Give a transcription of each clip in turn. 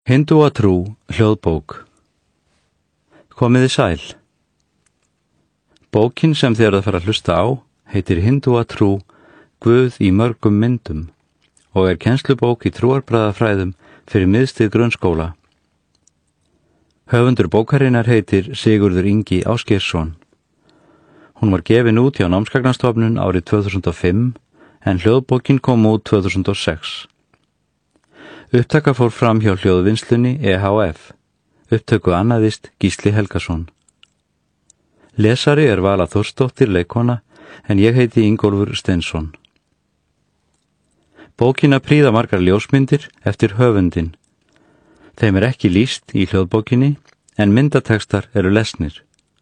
Hindúatrú hljóðbók. Komiði sæl. Bókin sem þið eruð að fara að hlusta á heitir Hindúatrú Guð í mörgum myndum og er kennslubók í trúarbragðafræðum fyrir miðstig grunnskóla. Höfundur bókarinnar heitir Sigurður Ingi Ásgeirsson. Hún var gefin út hjá Námsgagnastofnun árið 2005 en hljóðbókin kom út 2006. Upptaka fór fram hjá hljóðvinnslunni EHF. Upptöku annaðist Gísli Helgason. Lesari er Vala Þórsdóttir leikkona en ég heiti Ingólfur Steinsson. Bókina prýða margar ljósmyndir eftir höfundinn. Þeim er ekki lýst í hljóðbókinni en myndatextar eru lesnir.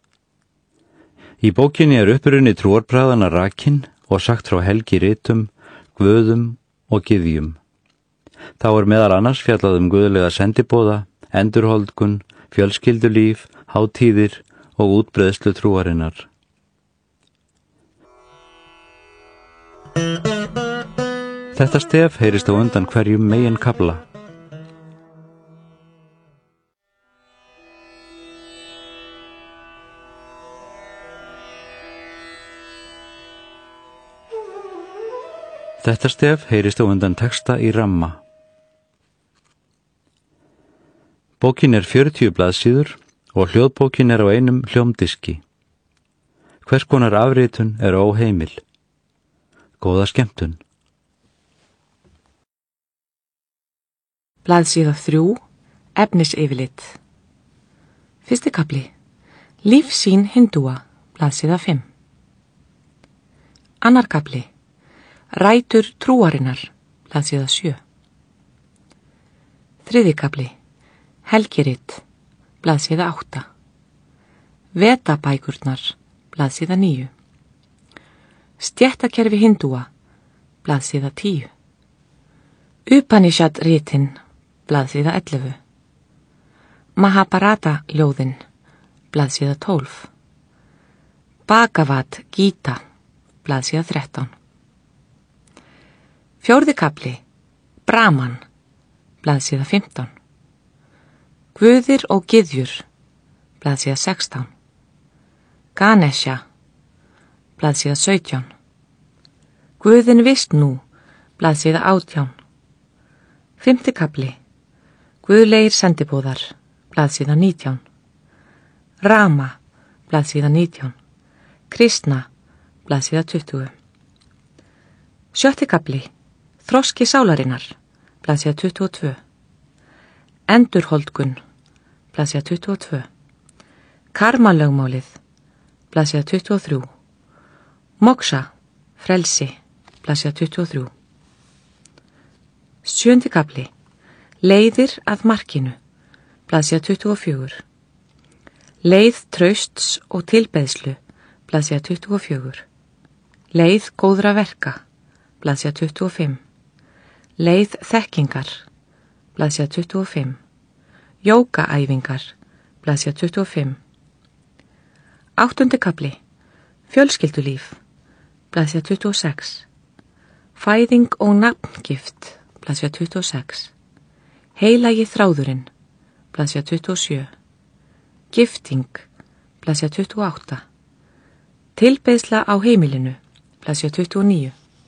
Í bókinni er uppruni trúarbragðanna rakin og sagt frá helgiritum, guðum og gyðjum. Þá er meðal annars fjallað guðlega sendiboða, endurholdgun, fjölskyldulíf, hátíðir og útbreiðslu trúarinnar. Þetta stef heyrist á undan hverjum meginkafla. Þetta stef heyrist á undan texta í ramma. Bókin er 40 blaðsíður og hljóðbókin er á einum hljómdiski. Hvers konar afritun er óheimil. Góða skemmtun. Blaðsíða 3, efnisyfirlit. Fyrsti kafli. Lífsýn hindúa, blaðsíða 5. Annar kafli. Rætur trúarinnar, blaðsíða 7. Þriðji kafli. Helgirit, blaðsíða 8. Vetabækurnar, blaðsíða 9. Stéttakerfi hindúa, blaðsíða 10. Upanishad-ritin, blaðsíða 11. Mahabharata-ljóðin, blaðsíða 12. Bhagavad Gita, blaðsíða 13. Fjórði kafli. Brahman, blaðsíða 15. Guðir og gyðjur, blaðsíða 16. Ganesha, blaðsíða 17. Guðin Vishnu, blaðsíða 18. Fimmti kafli. Guðlegir sendibóðar, blaðsíða 19. Rama, blaðsíða 19. Krishna, blaðsíða 20. Sjötti kafli. Þroski sálarinnar, blaðsíða 22. Endurholdgun, blaðsíða 22. Karmalögmálið, blaðsíða 23. Moksha, frelsi, blaðsíða 23. Sjöndi kafli. Leiðir að markinu, blaðsíða 24. Leið trausts og tilbeiðslu, blaðsíða 24. Leið góðra verka, blaðsíða 25. Leið þekkingar, blaðsíða 25. Jógaæfingar, blaðsíða 25. Áttundi kafli. Fjölskyldulíf, blaðsíða 26. Fæðing og nafngift, blaðsíða 26. Heilagi þráðurinn, blaðsíða 27. Gifting, blaðsíða 28. Tilbeiðsla á heimilinu, blaðsíða 29.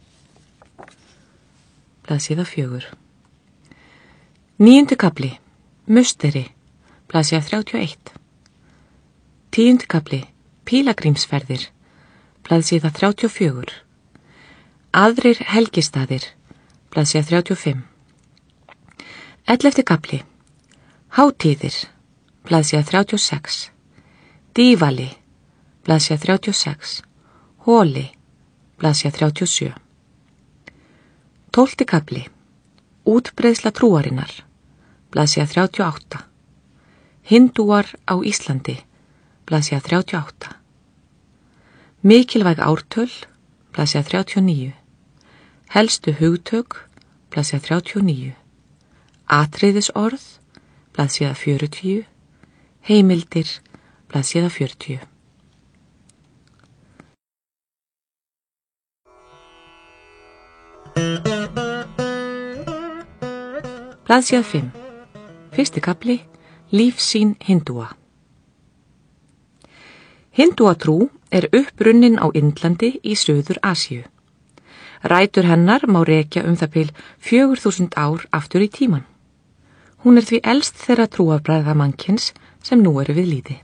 Blaðsíða 4. Níundi kafli. Musteri, blaðsíða 31. Tíundi kafli. Pílagrímsferðir, blaðsíða 34. Aðrir helgistaðir, blaðsíða 35. 11. kafli. Hátíðir, blaðsíða 36. Dívali, blaðsíða 36. Hóli, blaðsíða 37. 12. kafli. Útbreiðsla trúarinnar, blaðsíða 38. Hindúar á Íslandi, blaðsíða 38. Mikilvæg ártöl, blaðsíða 39. Helstu hugtök, blaðsíða 39. Atriðisorð, blaðsíða 40. Heimildir, blaðsíða 40. Blaðsíða 5. Fyrsti kafli, lífsýn hindúa. Hindúatrú er upprunnin á Indlandi í Suður Asíu. Rætur hennar má rekja það bil 4000 ár aftur í tíman. Hún er því elst þeirra trúarbragða mannkyns sem nú eru við lýði.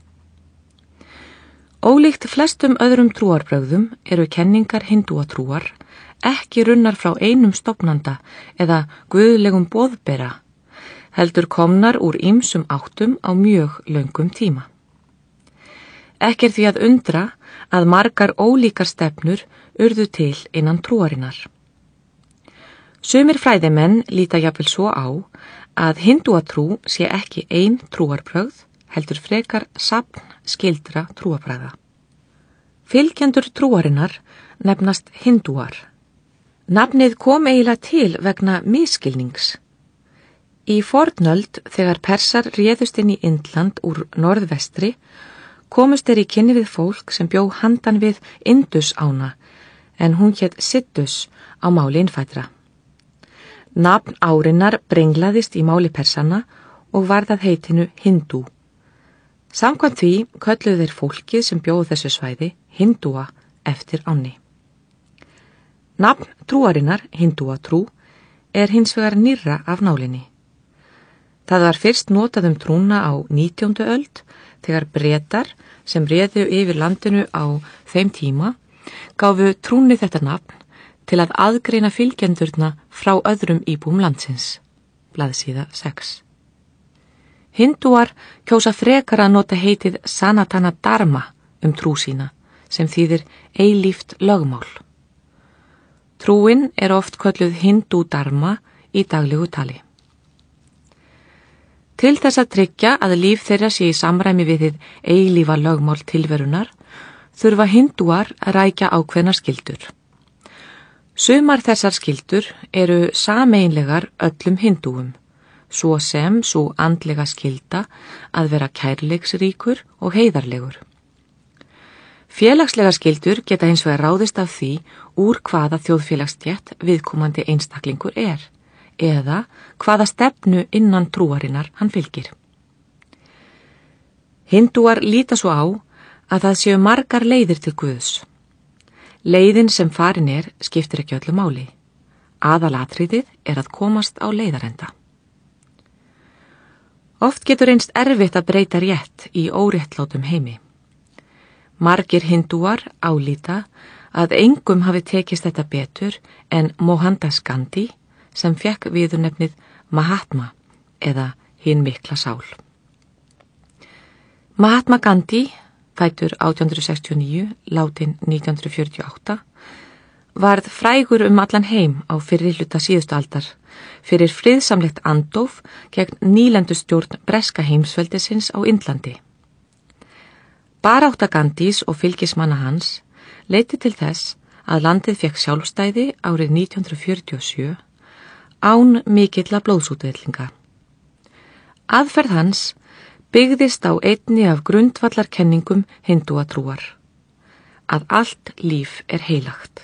Ólíkt flestum öðrum trúarbrögðum eru kenningar hindúatrúar ekki runnar frá einum stofnanda eða guðlegum boðbera, heldur komnar úr ýmsum áttum á mjög löngum tíma. Ekki er því að undra að margar ólíkar stefnur urðu til innan trúarinnar. Sumir fræðimenn líta jafnvel svo á að hindúatrú sé ekki ein trúarbrögð, heldur frekar safn skyldra trúarbragða. Fylgjendur trúarinnar nefnast hindúar. Nafnið kom eiginlega til vegna misskilnings. Í fornöld, þegar Persar réðust inn í Indland úr norðvestri, komust þeir í kynni við fólk sem bjó handan við Indus-ána, en hún hét Siddus á máli innfæddra. Nafn árinnar brenglaðist í máli Persana og varð að heitinu hindú. Samkvæmt því kölluðu þeir fólkið sem bjóðu þessu svæði hindúa eftir ánni. Nafn trúarinnar, hindúatrú, er hins vegar nýrra af nálinni. Það var fyrst notað trúna á 19. öld þegar Bretar sem réðu yfir landinu á þeim tíma gáfu trúni þetta nafn til að aðgreina fylgjendurna frá öðrum íbúum landsins. Blaðsíða 6. Hindúar kjósa frekar að nota heitið Sanatana Dharma trú sína sem þýðir eilíft lögmál. Trúin er oft kölluð hindú dharma í daglegu tali. Til þess að tryggja að líf þeirra sé í samræmi við hið eilífa lögmál tilverunar þurfa hindúar að rækja ákveðnar skyldur. Sumar þessar skyldur eru sameiginlegar öllum hindúum, svo sem sú andlega skylda að vera kærleiksríkur og heiðarlegur. Félagslega skyldur geta hins vegar ráðist af því úr hvaða þjóðfélagsstétt viðkomandi einstaklingur er, eða hvaða stefnu innan trúarinnar hann fylgir. Hindúar líta svo á að það séu margar leiðir til Guðs. Leiðin sem farin skiptir ekki öllu máli. Aðalatriðið að komast á leiðarenda. Oft getur reynst erfitt að breyta rétt í óréttlátum heimi. Margir hindúar álíta að engum hafi tekist þetta betur en Mohandas Gandhi sem fekk viðurnefnið Mahatma eða hin mikla sál. Mahatma Gandhi, fæddur 1869, látinn 1948, varð frægur allan heim á fyrri hluta síðustu aldar fyrir friðsamlegt andóf gegn nýlendustjórn breska heimsveldisins á Indlandi. Barátta Gandhis og fylgismanna hans leiddi til þess að landið fékk sjálfstæði árið 1947 án mikilla blóðsútvellinga. Aðferð hans byggðist á einni af grundvallarkenningum hindúatrúar, að allt líf heilagt.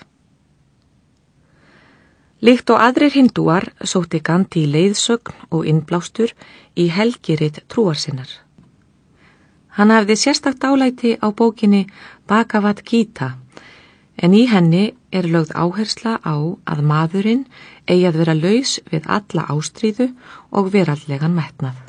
Líkt og aðrir hindúar sótti Gandhi leiðsögn og innblástur í helgirit trúar sinnar. Hann hafði sérstakt dálæti á bókinni Bhagavad Gita, en í henni lögð áhersla á að maðurinn eigi að vera laus við alla ástríðu og veraldlegan metnað.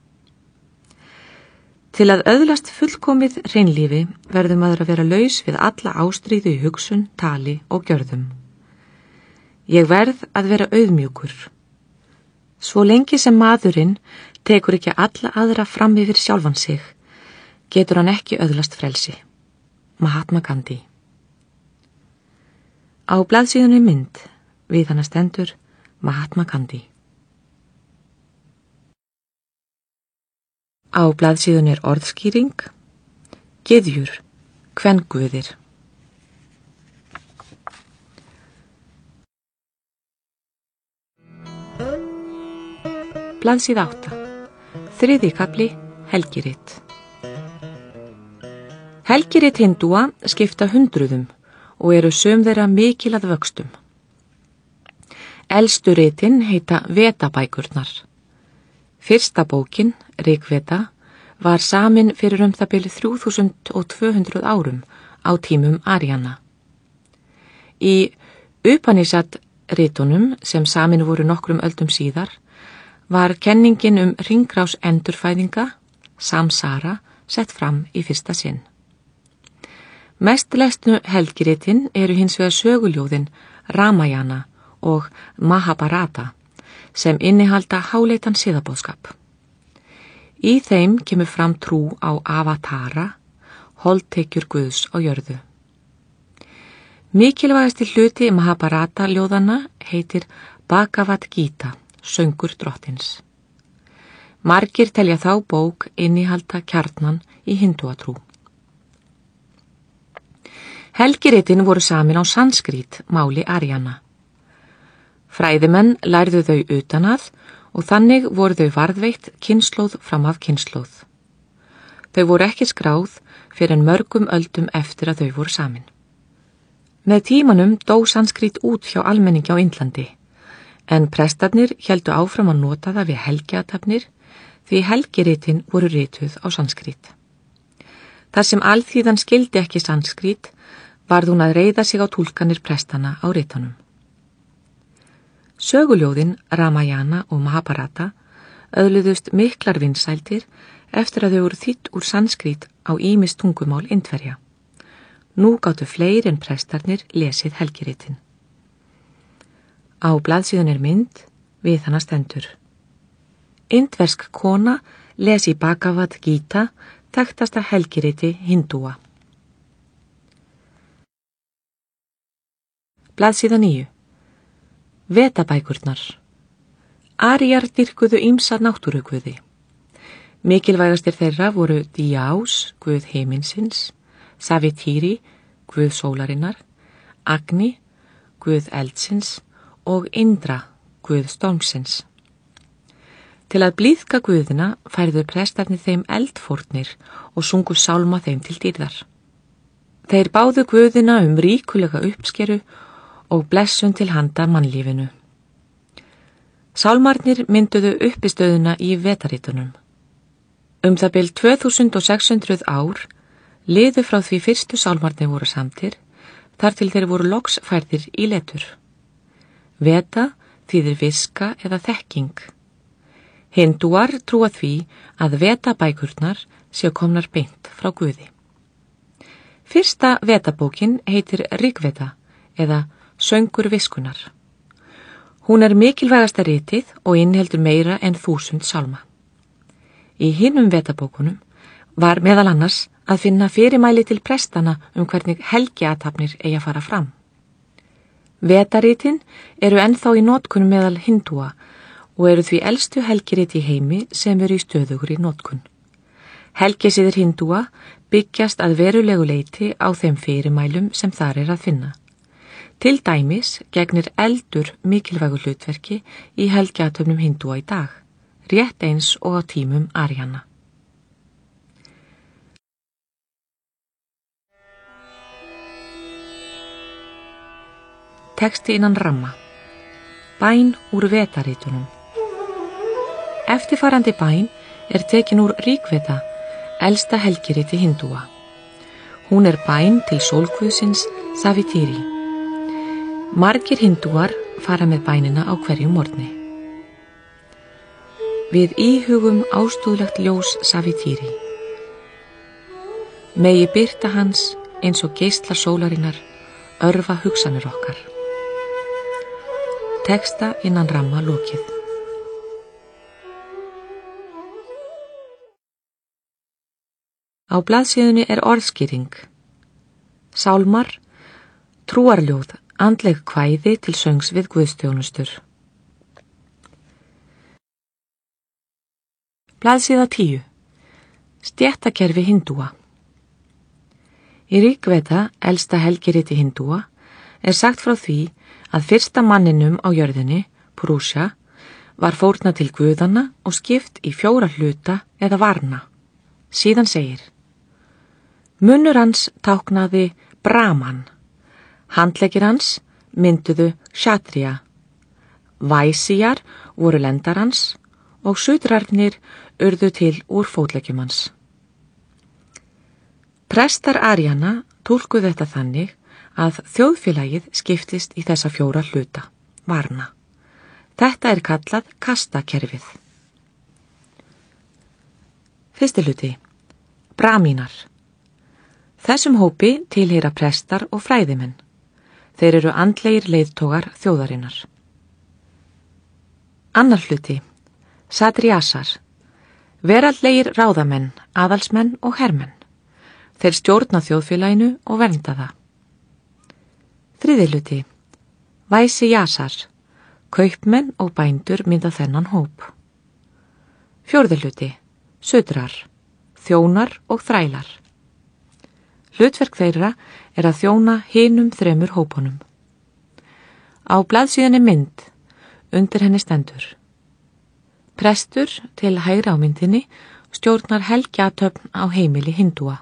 Til að öðlast fullkomið hreinlífi verður maður að vera laus við alla ástríðu í hugsun, tali og gjörðum. Ég verð að vera auðmjúkur. Svo lengi sem maðurinn tekur ekki alla aðra fram yfir sjálfan sig, getur hann ekki öðlast frelsi. Mahatma Gandhi. Á blaðsíðunni mynd við hana stendur Mahatma Gandhi. Á blaðsíðunni orðskýring, gyðjur, kvenguðir. Blaðsíða 8. 3. kafli, helgirit. Helgirit hindúa skipta hundruðum og eru sum þeirra mikil að vöxtum. Elstu ritin heita Vedabækurnar. Fyrsta bókin, Rigveda, var samin fyrir það bil 3200 árum á tímum Aryana. Í Upanishad-ritunum sem samin voru nokkrum öldum síðar var kenningin hringrás endurfæðinga, samsara, sett fram í fyrsta sinn. Mest lesnu helgiritin eru hins vegar söguljóðin Ramayana og Mahabharata sem innihalda háleitan siðaboðskap. Í þeim kemur fram trú á avatara, holdtekjur Guðs á jörðu. Mikilvægasti hluti Mahabharata ljóðana heitir Bhagavad Gita, söngur drottins. Margir telja þá bók innihalda kjarnan í hindúatrú. Helgiritin voru samin á sanskrít, máli Aryana. Fræðimenn lærðu þau utanað og þannig voru þau varðveitt kynslóð fram af kynslóð. Þau voru ekki skráð fyrir en mörgum öldum eftir að þau voru samin. Með tímanum dó sanskrít út hjá almenningi á Indlandi, en prestarnir héldu áfram að nota það við helgiathafnir því helgiritin voru rituð á sanskrít. Þar sem alþýðan skildi ekki sanskrít varð hún að reiða sig á túlkanir prestana á ritunum. Söguljóðin Ramayana og Mahabharata öðluðust miklar vinsældir eftir að þau voru þýdd úr sanskrít á ýmis tungumál Indverja. Nú gátu fleiri en prestarnir lesið helgiritin. Á blaðsíðan mynd, við hana stendur. Indversk kona lesi Bhagavad Gita, þekktasta helgiriti hindúa. Blaðsíða 9. Vedabækurnar. Aríar dýrkuðu ýmsa náttúruguði. Mikilvægastir þeirra voru Djás, guð himinsins, Savitri, guð sólarinnar, Agni, guð eldsins og Indra, guð stormsins. Til að blíðka guðina færðu prestarnir þeim eldfórnir og sungu sálma þeim til dýrðar. Þeir báðu guðina ríkulega uppskeru og blessun til handa mannlífinu. Sálmarnir mynduðu uppistöðuna í vetaritunum. Það bil 2600 ár liðu frá því fyrstu sálmarnir voru samtir, þar til þeir voru loks færðir í letur. Veda þýðir viska eða þekking. Hindúar trúa því að vedabækurnar séu komnar beint frá Guði. Fyrsta vedabókin heitir Rigveda eða Söngur viskunar. Hún mikilvægasta ritið og inniheldur meira en 1000 sálma. Í hinum vedabókunum var meðal annars að finna fyrirmæli til prestana hvernig helgiathafnir eigi að fara fram. Vedaritin eru ennþá í notkun meðal hindúa og eru því elstu helgirit í heimi sem eru í stöðugur í notkun. Helgisiðir hindúa byggjast að verulegu leyti á þeim fyrirmælum sem þar að finna. Til dæmis gegnir eldur mikilvægu hlutverki í helgiathöfnum hindúa í dag, rétt eins og á tímum Aryana. Texti innan ramma. Bæn úr vedaritunum. Eftirfarandi bæn tekin úr Rigveda, elsta helgiriti hindúa. Hún bæn til sólguðsins Savitri. Margir hindúar fara með bænina á hverjum morgni. Við íhugum ástúðlegt ljós Savitri. Megi birta hans eins og geislar sólarinnar örva hugsanir okkar. Texta innan ramma lokið. Á blaðsíðunni orðskýring. Sálmar, trúarljóð, andleg kvæði til söngs við guðsþjónustur. Blaðsíða 10. Stéttakerfi hindúa. Í Rigveda, elsta helgiriti hindúa, sagt frá því að fyrsta manninum á jörðinni, Purusha, var fórnað til guðanna og skipt í 4 hluta eða varna. Síðan segir: Munnur hans táknaði Brahman, handleggir hans mynduðu Kshatriya, Væsíjar voru lendar hans og sutrarnir urðu til úr fótleggjum hans. Prestar Aríana túlkuðu þetta þannig að þjóðfélagið skiptist í þessa 4 hluta, varna. Þetta kallað kastakerfið. Fyrsti hluti, bramínar. Þessum hópi tilheyra prestar og fræðimenn. Þeir eru andlegir leiðtogar þjóðarinnar. Annar hluti, sadriasar. Veraldlegir ráðamenn, aðalsmenn og hermenn. Þeir stjórna þjóðfélaginu og vernda það. Þriði hluti, væsijasar. Kaupmenn og bændur mynda þennan hóp. Fjórði hluti, sudrar. Þjónar og þrælar. Hlutverk þeirra að þjóna hinum 3 hópunum. Á blaðsíðunni mynd, undir henni stendur. Prestur til hægri á myndinni stjórnar helgjatöfn á heimili hindúa.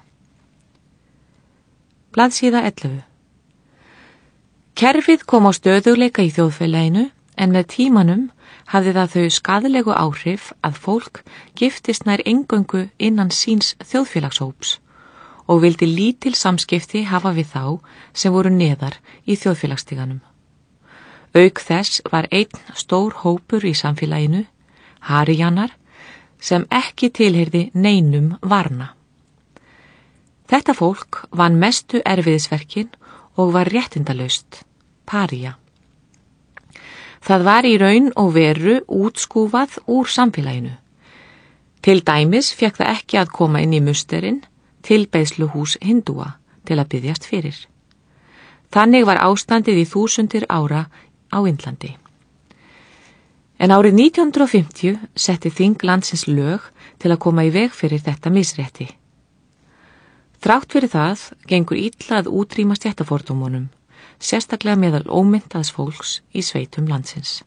Blaðsíða 11. Kerfið kom á stöðugleika í þjóðfélaginu en með tímanum hafði það þau skaðlegu áhrif að fólk giftist nær eingöngu innan síns þjóðfélagshóps og vildi lítil samskipti hafa við þá sem voru neðar í þjóðfélagsstiganum. Auk þess var einn stór hópur í samfélaginu, Haríjanar, sem ekki tilheyrði neinum varna. Þetta fólk vann mestu erfiðisverkin og var réttindalaust, paría. Það var í raun og veru útskúfað úr samfélaginu. Til dæmis fékk það ekki að koma inn í musterinn, tilbeiðsluhús hindúa til að biðjast fyrir. Þannig var ástandið í 1000 ára á Indlandi. En árið 1950 setti þing landsins lög til að koma í veg fyrir þetta misrétti. Þrátt fyrir það gengur illa að útrýma stéttafordómunum, sérstaklega meðal ómyntaðs fólks í sveitum landsins.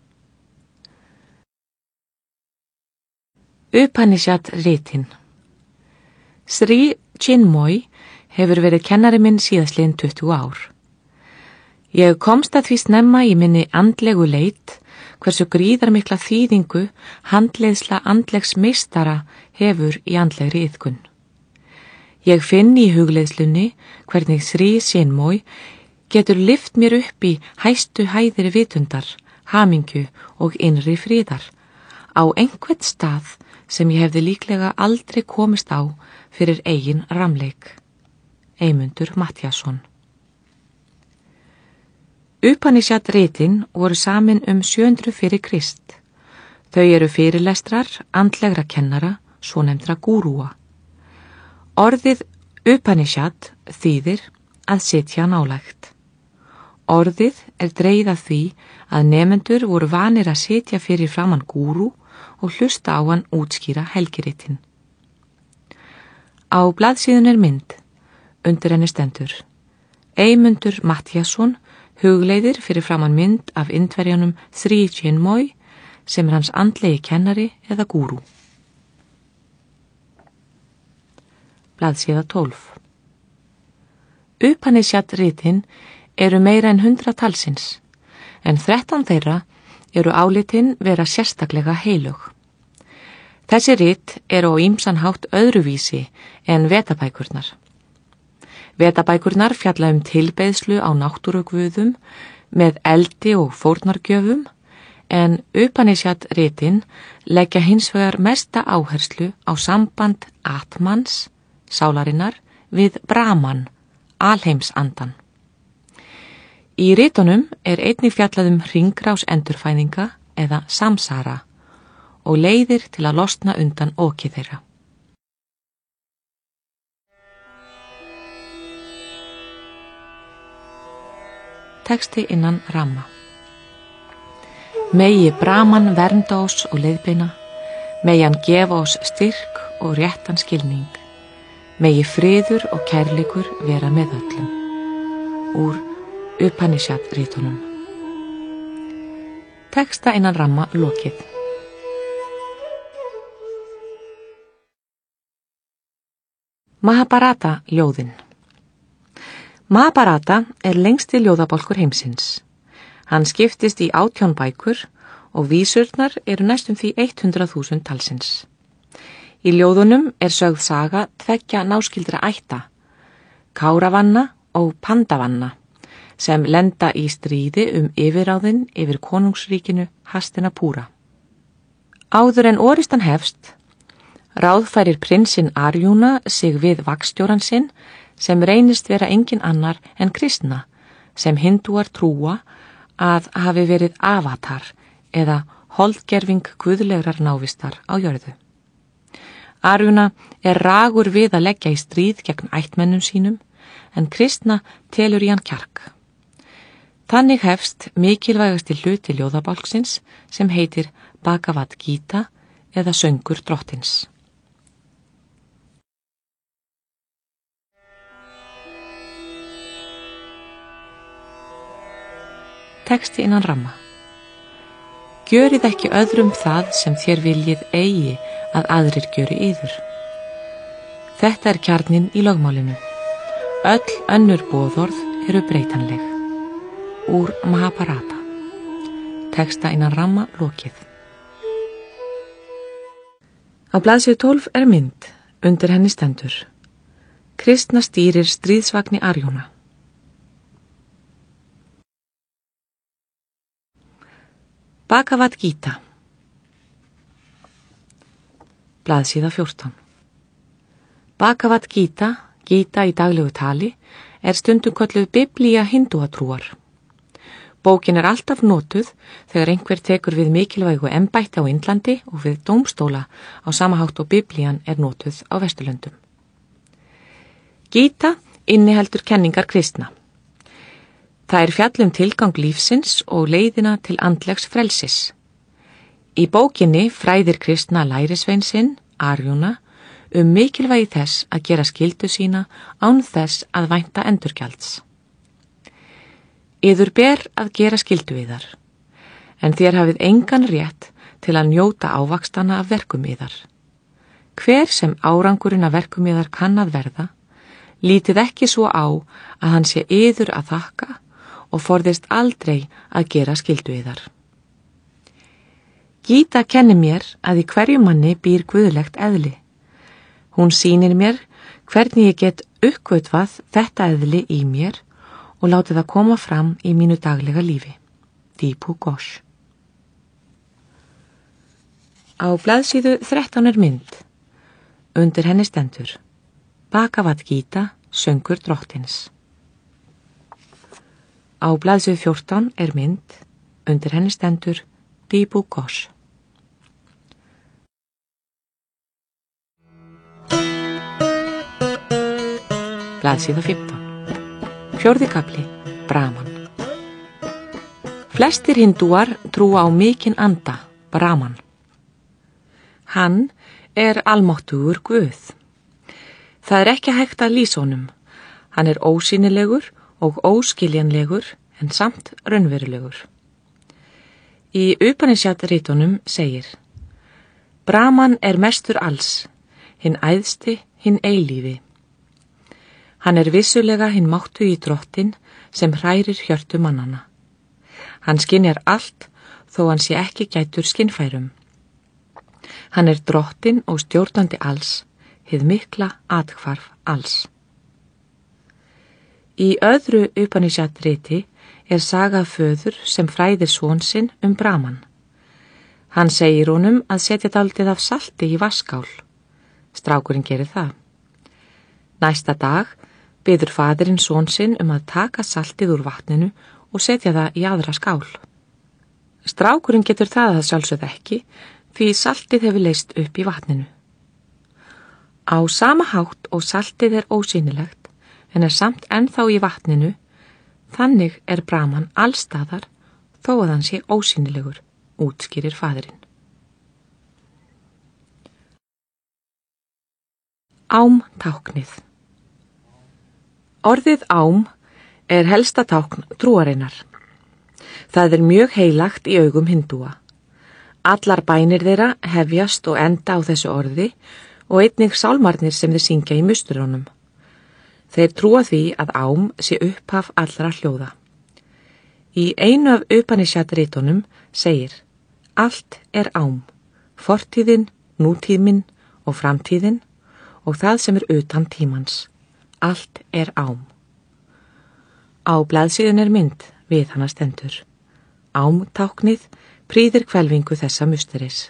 Upanishad-ritin. Sri Chinmoy hefur verið kennari minn síðastliðin 20 ár. Ég komst að því snemma í minni andlegu leit hversu gríðarmikla þýðingu handleiðsla andlegs meistara hefur í andlegri iðkun. Ég finn í hugleiðslunni hvernig Sri Chinmoy getur lyft mér upp í hæstu hæðir vitundar, hamingju og innri fríðar á einhvern stað sem ég hefði líklega aldrei komist á fyrir eigin ramleik. Eymundur Matthíasson. Upanishad-ritin voru samin 700 fyrir Krist. Þau eru fyrirlestrar andlegra kennara, svonefndra gúrúa. Orðið Upanishad þýðir að sitja nálægt. Orðið dregið af því að nemendur voru vanir að sitja fyrir framan gúrú og hlusta á hann útskýra helgiritin. Á blaðsíðunni mynd, undir henni stendur. Eymundur Matthíasson hugleiðir fyrir framan mynd af Indverjanum Sri Chinmoy sem hans andlegi kennari eða gúrú. Blaðsíða 12. Upanishad-ritin eru meira en 100 talsins, en 13 þeirra eru álitin vera sérstaklega heilög. Þessi rit eru á ýmsan hátt öðruvísi en vetabækurnar. Vetabækurnar fjalla tilbeiðslu á náttúruguðum með eldi og fórnargjöfum, en Upanishad-ritin leggja hins vegar mesta áherslu á samband Atmans, sálarinnar, við Brahman, alheimsandan. Í ritunum einnig fjallað hringrás endurfæðinga eða samsara og leiðir til að losna undan oki þeirra. Texti innan ramma. Megi Brahman vernda oss og leiðbeina, megi hann gefa oss styrk og réttan skilning, megi friður og kærleikur vera með öllum. Úr Upanishad-ritunum. Texta innan ramma lokið. Mahabharata ljóðin. Mahabharata lengsti ljóðabálkur heimsins. Hann skiptist í 18 bækur og vísurnar eru næstum því 100.000 talsins. Í ljóðunum er sögð saga tveggja náskildra ætta, Káravanna og Pandavanna, sem lenda í stríði yfirráðin yfir konungsríkinu Hastinapúra. Áður en orustan hefst, ráðfærir prinsinn Arjuna sig við vagnstjóran sinn sem reynist vera engin annar en Kristna, sem hindúar trúa að hafi verið avatar eða holdgerving guðlegrar návistar á jörðu. Arjuna er ragur við að leggja í stríð gegn ættmennum sínum, en Kristna telur í hann kjark. Þannig hefst mikilvægasti hluti ljóðabálksins sem heitir Bhagavad Gita eða Söngur drottins. Texti innan ramma. Gjörið ekki öðrum það sem þér viljið eigi að aðrir gjöri yður. Þetta er kjarninn í lögmálinu. Öll önnur boðorð eru breytanleg. Úr Mahabharata. Texta innan ramma lokið. Á blaðsíðu 12 er mynd, undir henni stendur: Kristna stýrir stríðsvagni Arjuna. Bhagavad Gita. Blaðsíða 14. Bhagavad Gita, Gita í daglegu tali, er stundum kölluð biblía hindúatrúar. Bókin er alltaf notuð þegar einhver tekur við mikilvægu embætti á Indlandi og við dómstóla á sama hátt og biblían er notuð á Vesturlöndum. Gita inniheldur kenningar kristna. Það er fjall tilgang lífsins og leiðina til andlegs frelsis. Í bókinni fræðir kristna lærisvein sinn, Arjuna, mikilvægi þess að gera skyldu sína án þess að vænta endurgjalds. Yður ber að gera skyldu yðar, en þér hafið engan rétt til að njóta ávakstana af verkum yðar. Hver sem árangurinn af verkum yðar kann að verða, lítið ekki svo á að hann sé yður að þakka og forðist aldrei að gera skyldu yðar. Gita kennir mér að í hverju manni býr guðlegt eðli. Hún sýnir mér hvernig ég get uppgötvað þetta eðli í mér og látið það koma fram í mínu daglega lífi. Deepu Ghosh. Á blaðsíðu 13 er mynd. Undir henni stendur Bhagavad Gita, Söngur drottins. Á blaðsíðu 14 er mynd. Undir henni stendur Deepu Ghosh. Blaðsíða 15. Fjórði kafli, Brahman. Flestir hindúar trúa á mikinn anda, Brahman. Hann er almáttugur Guð. Það er ekki hægt að lýsa honum. Hann er ósýnilegur og óskiljanlegur en samt raunverulegur. Í Upanishad-ritunum segir: Brahman er mestur alls, hinn æðsti, hinn eilífi. Hann er vissulega hinn máttugi drottinn sem hrærir hjörtu mannana. Hann skynjar allt þó hann sé ekki gætur skynfærum. Hann er drottinn og stjórnandi alls, hið mikla athvarf alls. Í öðru Upanishad-riti er sagað föður sem fræðir son sinn Brahman. Hann segir honum að setja dálítið af salti í vatnsskál. Strákurinn gerir það. Næsta dag biður faðirinn son sinn að taka saltið úr vatninu og setja það í aðra skál. Strákurinn getur það að sjálfsögð ekki, því saltið hefur leyst upp í vatninu. Á sama hátt og saltið er ósýnilegt, en er samt ennþá í vatninu, þannig er Brahman allstaðar þó að hann sé ósýnilegur, útskýrir faðirinn. Ám-táknið. Orðið ám er helsta tákn trúarinnar. Það er mjög heilagt í augum hindúa. Allar bænir þeirra hefjast og enda á þessu orði og einnig sálmarnir sem þeir syngja í musturónum. Þeir trúa því að ám sé upphaf allra hljóða. Í einu af Upanishad-ritunum segir: Allt er ám, fortíðin, nútíminn og framtíðin og það sem er utan tímans. Allt er ám. Á blaðsíðunni er mynd við hana stendur. Ámtáknið prýðir hvelfingu þessa musteris.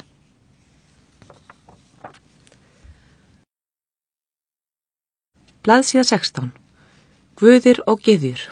Blaðsíða 16. Guðir og gyðjur.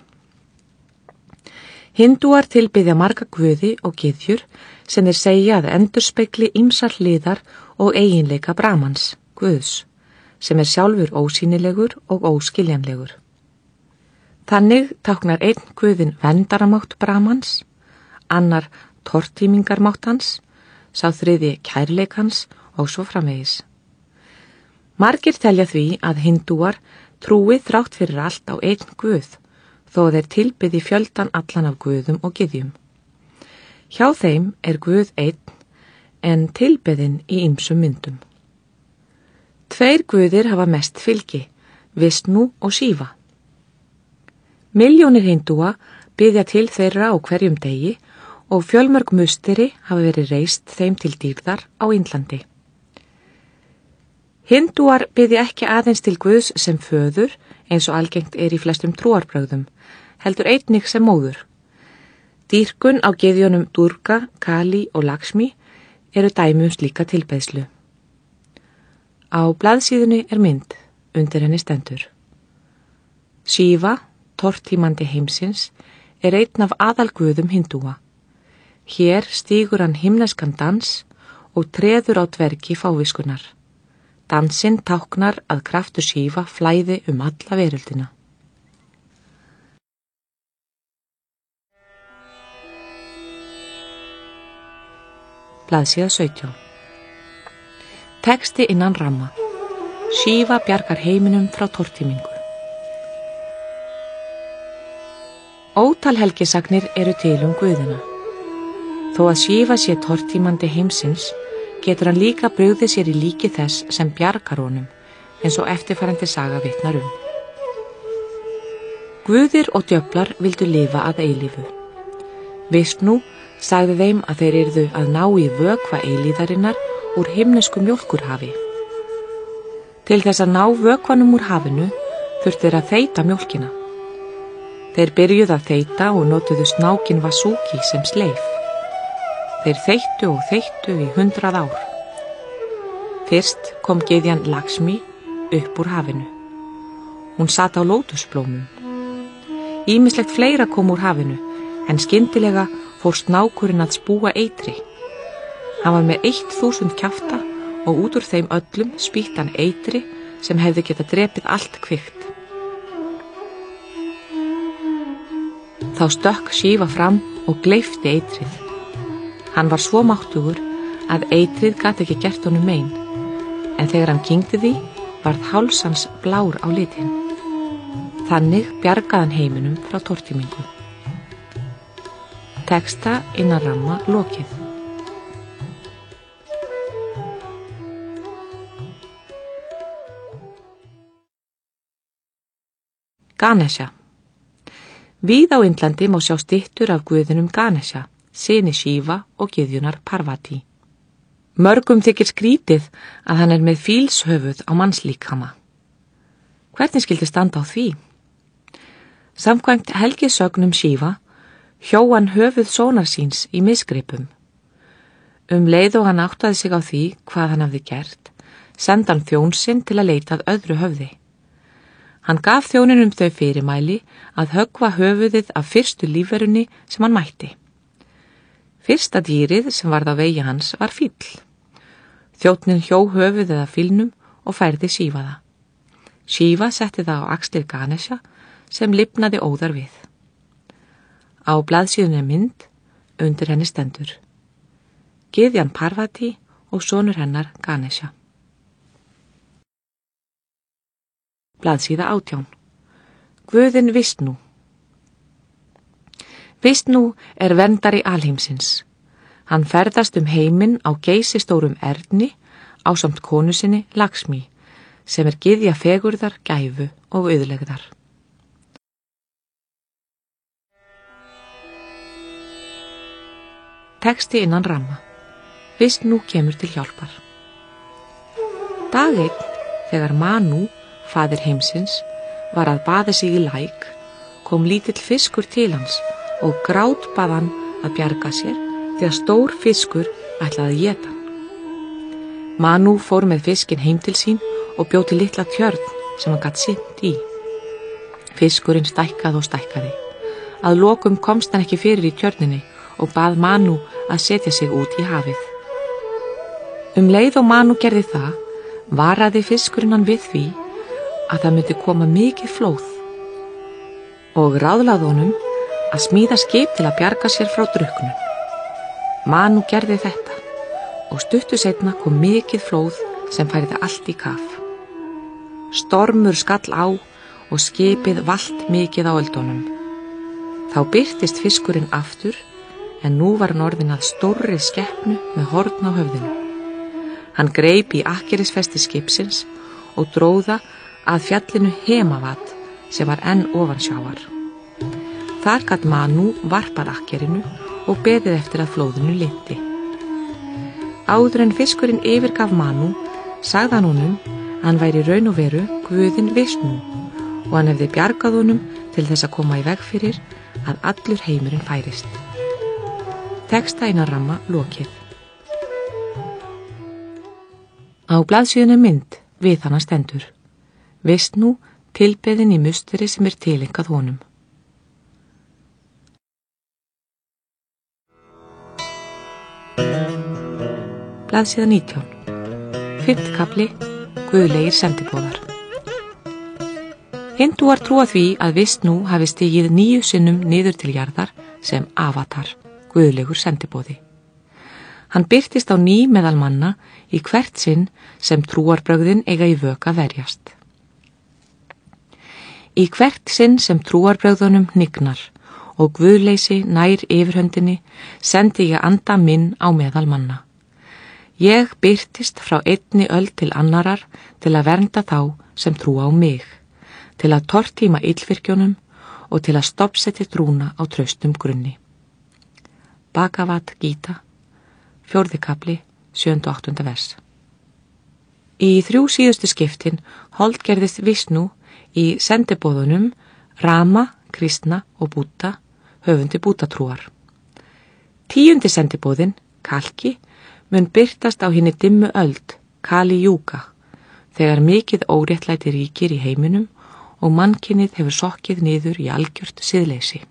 Hindúar tilbiðja marga guði og gyðjur sem þeir segja að endurspegli ýmsar hliðar og eiginleika Brahmans, Guðs, sem er sjálfur ósýnilegur og óskiljanlegur. Þannig táknar einn guðin verndaramátt Brahmans, annar tortímingarmátt hans, sá þriði kærleik hans og svo framvegis. Margir telja því að hindúar trúi þrátt fyrir allt á einn guð, þó þeir tilbiði fjöldan allan af guðum og gyðjum. Hjá þeim er guð einn en tilbiðin í ýmsum myndum. Tveir guðir hafa mest fylgi, Vishnu og Shiva. Milljónir hindúa biðja til þeirra á hverjum degi og fjölmörg musteri hafa verið reist þeim til dýrðar á Indlandi. Hindúar biðja ekki aðeins til Guðs sem föður eins og algengt er í flestum trúarbrögðum, heldur einnig sem móður. Dýrkun á gyðjunum Durga, Kali og Lakshmi eru dæmi slíka tilbeiðslu. Á blaðsíðunni er mynd, undir henni stendur. Shiva, tortímandi heimsins, er einn af aðalguðum hindúa. Hér stígur hann himneskan dans og treður á dvergi fáviskunar. Dansinn táknar að kraftur Shiva flæði alla veröldina. Blaðsíða 17. Texti innan ramma. Shiva bjargar heiminum frá tortímingu. Ótal helgisagnir eru til guðina. Þó að Shiva sé tortímandi heimsins, getur hann líka brugðið sér í líki þess sem bjargar honum, eins og eftirfarandi saga vitnar Guðir og djöflar vildu lifa að eilífu. Vishnu sagði þeim að þeir yrðu að ná í vökva eilíðarinnar úr himnesku mjólkurhafi. Til þess að ná vökvanum úr hafinu þurftu þeir að þeyta mjólkina. Þeir byrjuðu að þeyta og notuðu snákin Vasuki sem sleif. Þeir þeyttu og þeyttu í 100 ár. Fyrst kom gyðjan Lakshmi upp úr hafinu. Hún sat á lótusblómum. Ýmislegt fleira kom úr hafinu, en skyndilega fór snákurinn að spúa eitri. Hann var með 1000 kjafta og út úr þeim öllum spýtti hann eitri sem hefði getað drepið allt kvikt. Þá stökk Shiva fram og gleypti eitrið. Hann var svo máttugur að eitrið gat ekki gert honum mein, en þegar hann kyngdi því varð háls hans blár á litinn. Þannig bjargaði hann heiminum frá tortímingu. Texta innan ramma lokið. Ganesha. Víð á Indlandi má sjá styttur af guðinum Ganesha, syni Shiva og gyðjunar Parvati. Mörgum þykir skrítið að hann er með fílshöfuð á mannslíkama. Hvernig skyldi standa á því? Samkvæmt helgisögnum Shiva hjó hann höfuð sonar síns í misgripum. Leið og hann áttaði sig á því hvað hann hafði gert, sendi hann þjón sinn til að leita að öðru höfði. Hann gaf þjóninum þau fyrirmæli að höggva höfuðið af fyrstu lífverunni sem hann mætti. Fyrsta dýrið sem varð á vegi hans var fíll. Þjónninn hjó höfuðið af fílnum og færði Shiva það. Shiva setti það á axlir Ganesha sem lifnaði óðar við. Á blaðsíðunni mynd, undir henni stendur. Gyðjan Parvati og sonur hennar Ganesha. Blaðsíða 18. Guðinn Vishnu. Vishnu er verndari alheimsins. Hann ferðast heiminn á geysistórum erni ásamt konu sinni Lakshmi, sem er gyðja fegurðar, gæfu og auðlegðar. Texti innan ramma. Vishnu kemur til hjálpar. Dag einn, þegar Manu, faðir heimsins, var að baða sig í læk, kom lítill fiskur til hans og grátbað hann að bjarga sér þegar stór fiskur ætlaði að éta hann. Manu fór með fiskinn heim til sín og bjó til litla tjörn sem hann gat synt í. Fiskurinn stækkaði og stækkaði. Að lokum komst hann ekki fyrir í tjörninni og bað Manu að setja sig út í hafið. Leið og Manu gerði það, varaði fiskurinn hann við því að það myndi koma mikið flóð og ráðlagði honum að smíða skip til að bjarga sér frá drukknun. Manu gerði þetta og stuttu seinna kom mikið flóð sem færði allt í kaf. Stormur skall á og skipið valt mikið á öldunum. Þá birtist fiskurinn aftur en nú var hann orðinn að stórri skepnu með horn á höfðinu. Hann greip í akkerisfesti skipsins og dróða að fjallinu Hemavat sem var enn ofansjávar. Þar gat Manu varpað akkerinu og beðið eftir að flóðinu linnti. Áður en fiskurinn yfirgaf Manu sagði hann honum að hann væri raun og veru guðinn Vishnu og hann hefði bjargað honum til þess að koma í veg fyrir að allur heimurinn færist. Texta innan ramma lokið. Á blaðsíðunni mynd við hana stendur: Vishnu tilbeðinn í musteri sem tileinkað honum. Blaðsíða 19. 5. kafli Guðlegir sendiboðar. Hindúar trúa því að Vishnu hafi stigið 9 sinnum niður til jarðar sem avatar, guðlegur sendiboði. Hann birtist á ný meðal manna í hvert sinn sem trúarbrögðin eiga í vök að verjast. Í hvert sinn sem trúarbrögðunum hnignar og guðleysi nær yfirhöndinni sendi ég anda minn á meðal manna. Ég birtist frá einni öld til annarar til að vernda þá sem trúa á mig, til að tortíma illvirkjunum og til að stofnsetja trúna á traustum grunni. Bhagavad Gita, 4. kafli, 7. og 8. vers. Í 3 síðustu skiptin holdgerðist Vishnu í sendiboðunum Rama, Krishna og Buddha, höfundi Búddatrúar. 10. sendiboðin, Kalki, mun birtast á hinni dimmu öld, Kali Júga, þegar mikið óréttlæti ríkir í heiminum og mannkynið hefur sokkið niður í algjört siðleysi.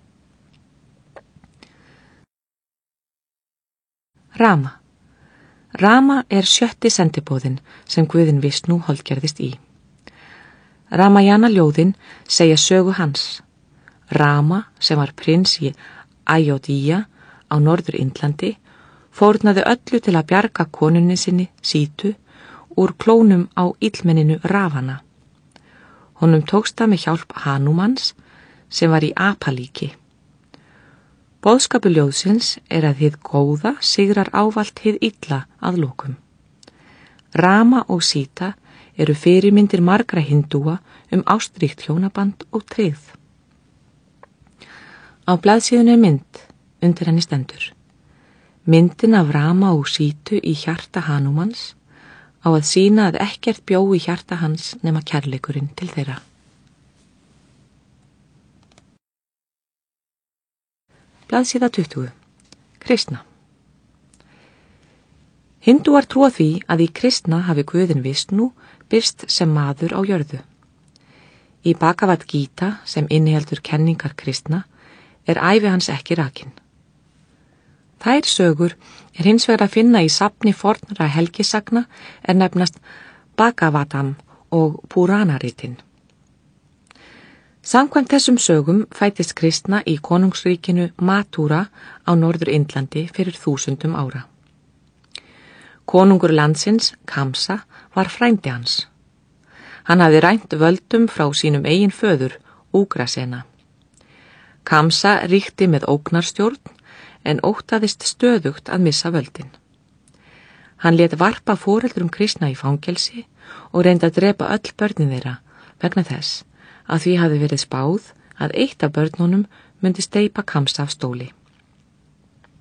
Rama. Rama er 7. sendiboðin sem guðinn Vishnu holdgerðist í. Ramayana ljóðin segja sögu hans. Rama, sem var prins í Ayodhya á norður Indlandi, fórnaði öllu til að bjarga konunni sinni, Sítu, úr klónum á illmenninu Ravana. Honum tókst það með hjálp Hanumans sem var í apalíki. Boðskapur ljóðsins er að hið góða sigrar ávallt hið illa að lokum. Rama og Sita eru fyrirmyndir margra hindúa ástríkt hjónaband og tryggð. Á blaðsíðunni mynd, undir henni stendur: Myndin af Rama og Sítu í hjarta Hanumans á að sýna að ekkert bjó í hjarta hans nema kærleikurinn til þeirra. Blaðsíða 20. Kristna. Hindúar trúa því að í Kristna hafi guðinn Vishnu birst sem maður á jörðu. Í Bhagavad Gita, sem inniheldur kenningar Kristna, er ævi hans ekki rakin. Þær sögur er hins vegar að finna í safni fornra helgisagna er nefnast Bhagavatam og Purana-ritin. Samkvæmt þessum sögum fættist Kristna í konungsríkinu Mathura á norður Indlandi fyrir 1000 ára. Konungur landsins, Kamsa, var frændi hans. Hann hafði rænt völdum frá sínum eigin föður, Ugrasena. Kamsa ríkti með ógnarstjórn en óttaðist stöðugt að missa völdin. Hann lét varpa foreldrum Kristna í fangelsi og reyndi að drepa öll börnin þeirra vegna þess að því hafði verið spáð að eitt af börnunum myndi steypa Kamsa af stóli.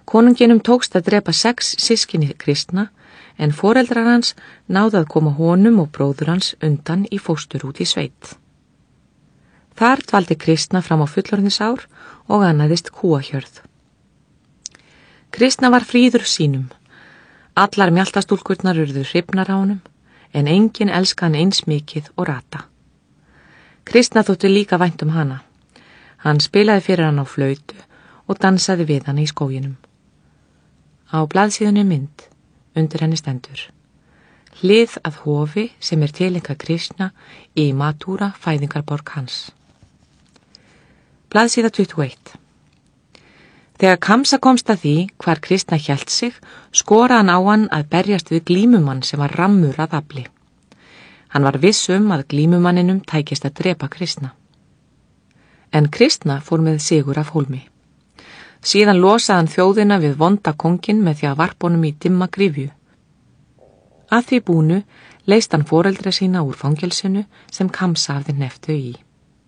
Konunginum tókst að drepa 6 systkini kristna, en foreldrar hans náðu að koma honum og bróður hans undan í fóstur út í sveit. Þar dvaldi kristna fram á fullorðnisár og annaðist kúahjörð. Kristna var fríður sínum. Allar mjaltastúlkurnar urðu hrifnar á honum, en enginn elskaði hann eins mikið og rata. Kristna þótti líka vænt hana. Hann spilaði fyrir hann á flautu og dansaði við hana í skóginum. Á blaðsíðunni mynd, undir henni stendur: Hlið að hofi sem tileinkað Kristna í Matúra fæðingarborg hans. Blaðsíða 21. Þegar Kamsa komst að því hvar Kristna hélt sig, skoraði hann á hann að berjast við glímumann sem var rammur að afli. Hann var viss að glímumanninum tækist að drepa Kristna. En Kristna fór með sigur af hólmi. Síðan losaði hann þjóðina við vonda kónginn með því að varpa honum í dimma gryfju. Að því búnu leyst hann foreldra sína úr fangelsinu sem Kamsa hafði hneppt þau í.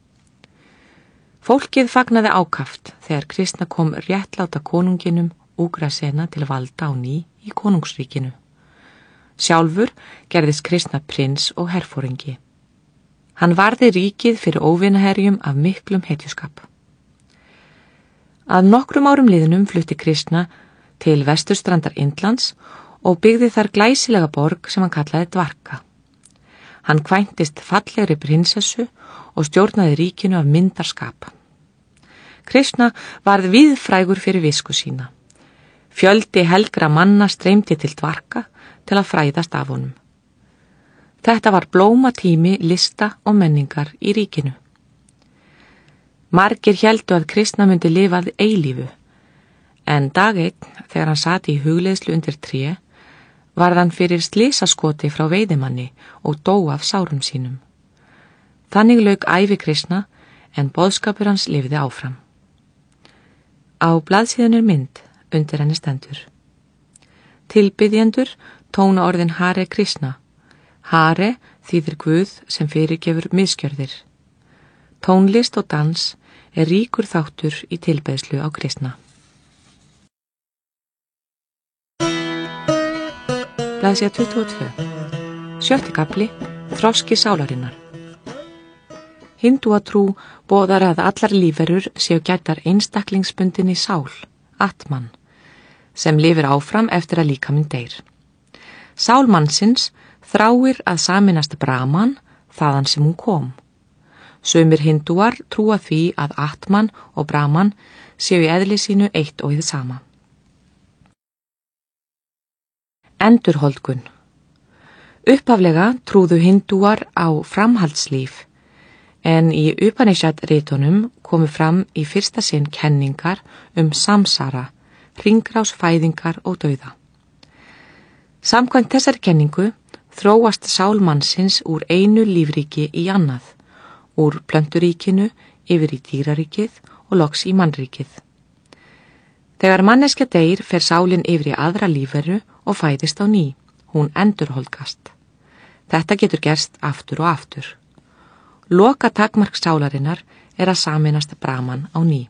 Fólkið fagnaði ákaft þegar Kristna kom réttláta konunginum Úgrasena til valda á ný í konungsríkinu. Sjálfur gerðist Kristna prins og herforingi. Hann varði ríkið fyrir óvinaherjum af miklum hetjuskap. Að nokkrum árum liðnum flutti Kristna til vesturstrandar Indlands og byggði þar glæsilega borg sem hann kallaði Dvarka. Hann kvæntist fallegri prinsessu og stjórnaði ríkinu af myndarskap. Kristna varð víðfrægur fyrir visku sína. Fjöldi helgra manna streymdi til Dvarka til að fræðast af honum. Þetta var blómatími lista og menningar í ríkinu. Margir héldu að Kristna myndi lifað eilífu, en dag einn, þegar hann sat í hugleiðslu undir tré, varð hann fyrir slysaskoti frá veiðimanni og dó af sárum sínum. Þannig lauk ævi Kristna, en boðskapur hans lifði áfram. Á blaðsíðunni mynd, undir henni stendur: Tilbiðjendur tóna orðin Hare Krishna. Hare þýðir Guð sem fyrirgefur misgjörðir. Tónlist og dans ríkur þáttur í tilbeiðslu á Kristna. Blaðsíða 22. 7. kafli, Þroski sálarinnar. Hindúatrú boðar að allar lífverur séu gæddar einstaklingsbundinni sál, Atman, sem lifir áfram eftir að líkaminn deyr. Sál mannsins þráir að sameinast Brahman þaðan sem hún kom. Sumir hindúar trúa því að Atman og Brahman séu í eðli sínu eitt og hið sama. Endurholdgun. Upphaflega trúðu hindúar á framhaldslíf, en í Upanishad-ritunum komu fram í fyrsta sinn kenningar samsara, hringrás fæðingar og dauða. Samkvæmt þessari kenningu þróast sál mannsins úr einu lífríki í annað, úr plönturíkinu yfir í dýraríkið og loks í mannríkið. Þegar manneskja deyr fer sálin yfir í aðra lífveru og fæðist á ný, hún endurholdgast. Þetta getur gerst aftur og aftur. Loka takmark sálarinnar að sameinast Brahman á ný.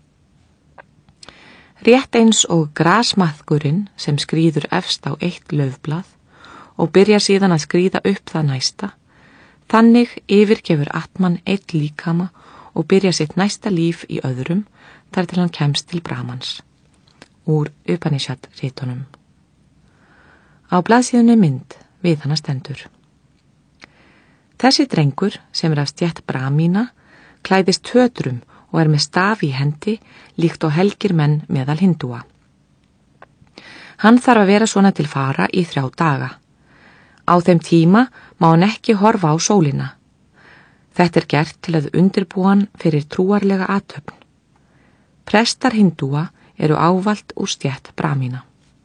Rétt eins og grasmaðkurinn sem skríður efst á eitt laufblað og byrjar síðan að skríða upp það næsta, þannig yfirgefur Atman eitt líkama og byrjar sitt næsta líf í öðrum þar til hann kemst til Brahmans. Úr Upanishad-ritunum. Á blaðsíðunni mynd við hana stendur: Þessi drengur sem af stétt Brahmína klæðist hötrum og með staf í hendi líkt og helgir menn meðal hindúa. Hann þarf að vera svona til fara í 3 daga. Á þeim tíma má hann ekki horfa á sólina. Þetta gert til að undirbúa hann fyrir trúarlega athöfn. Prestar hindúa eru ávallt úr stétt Brahmína.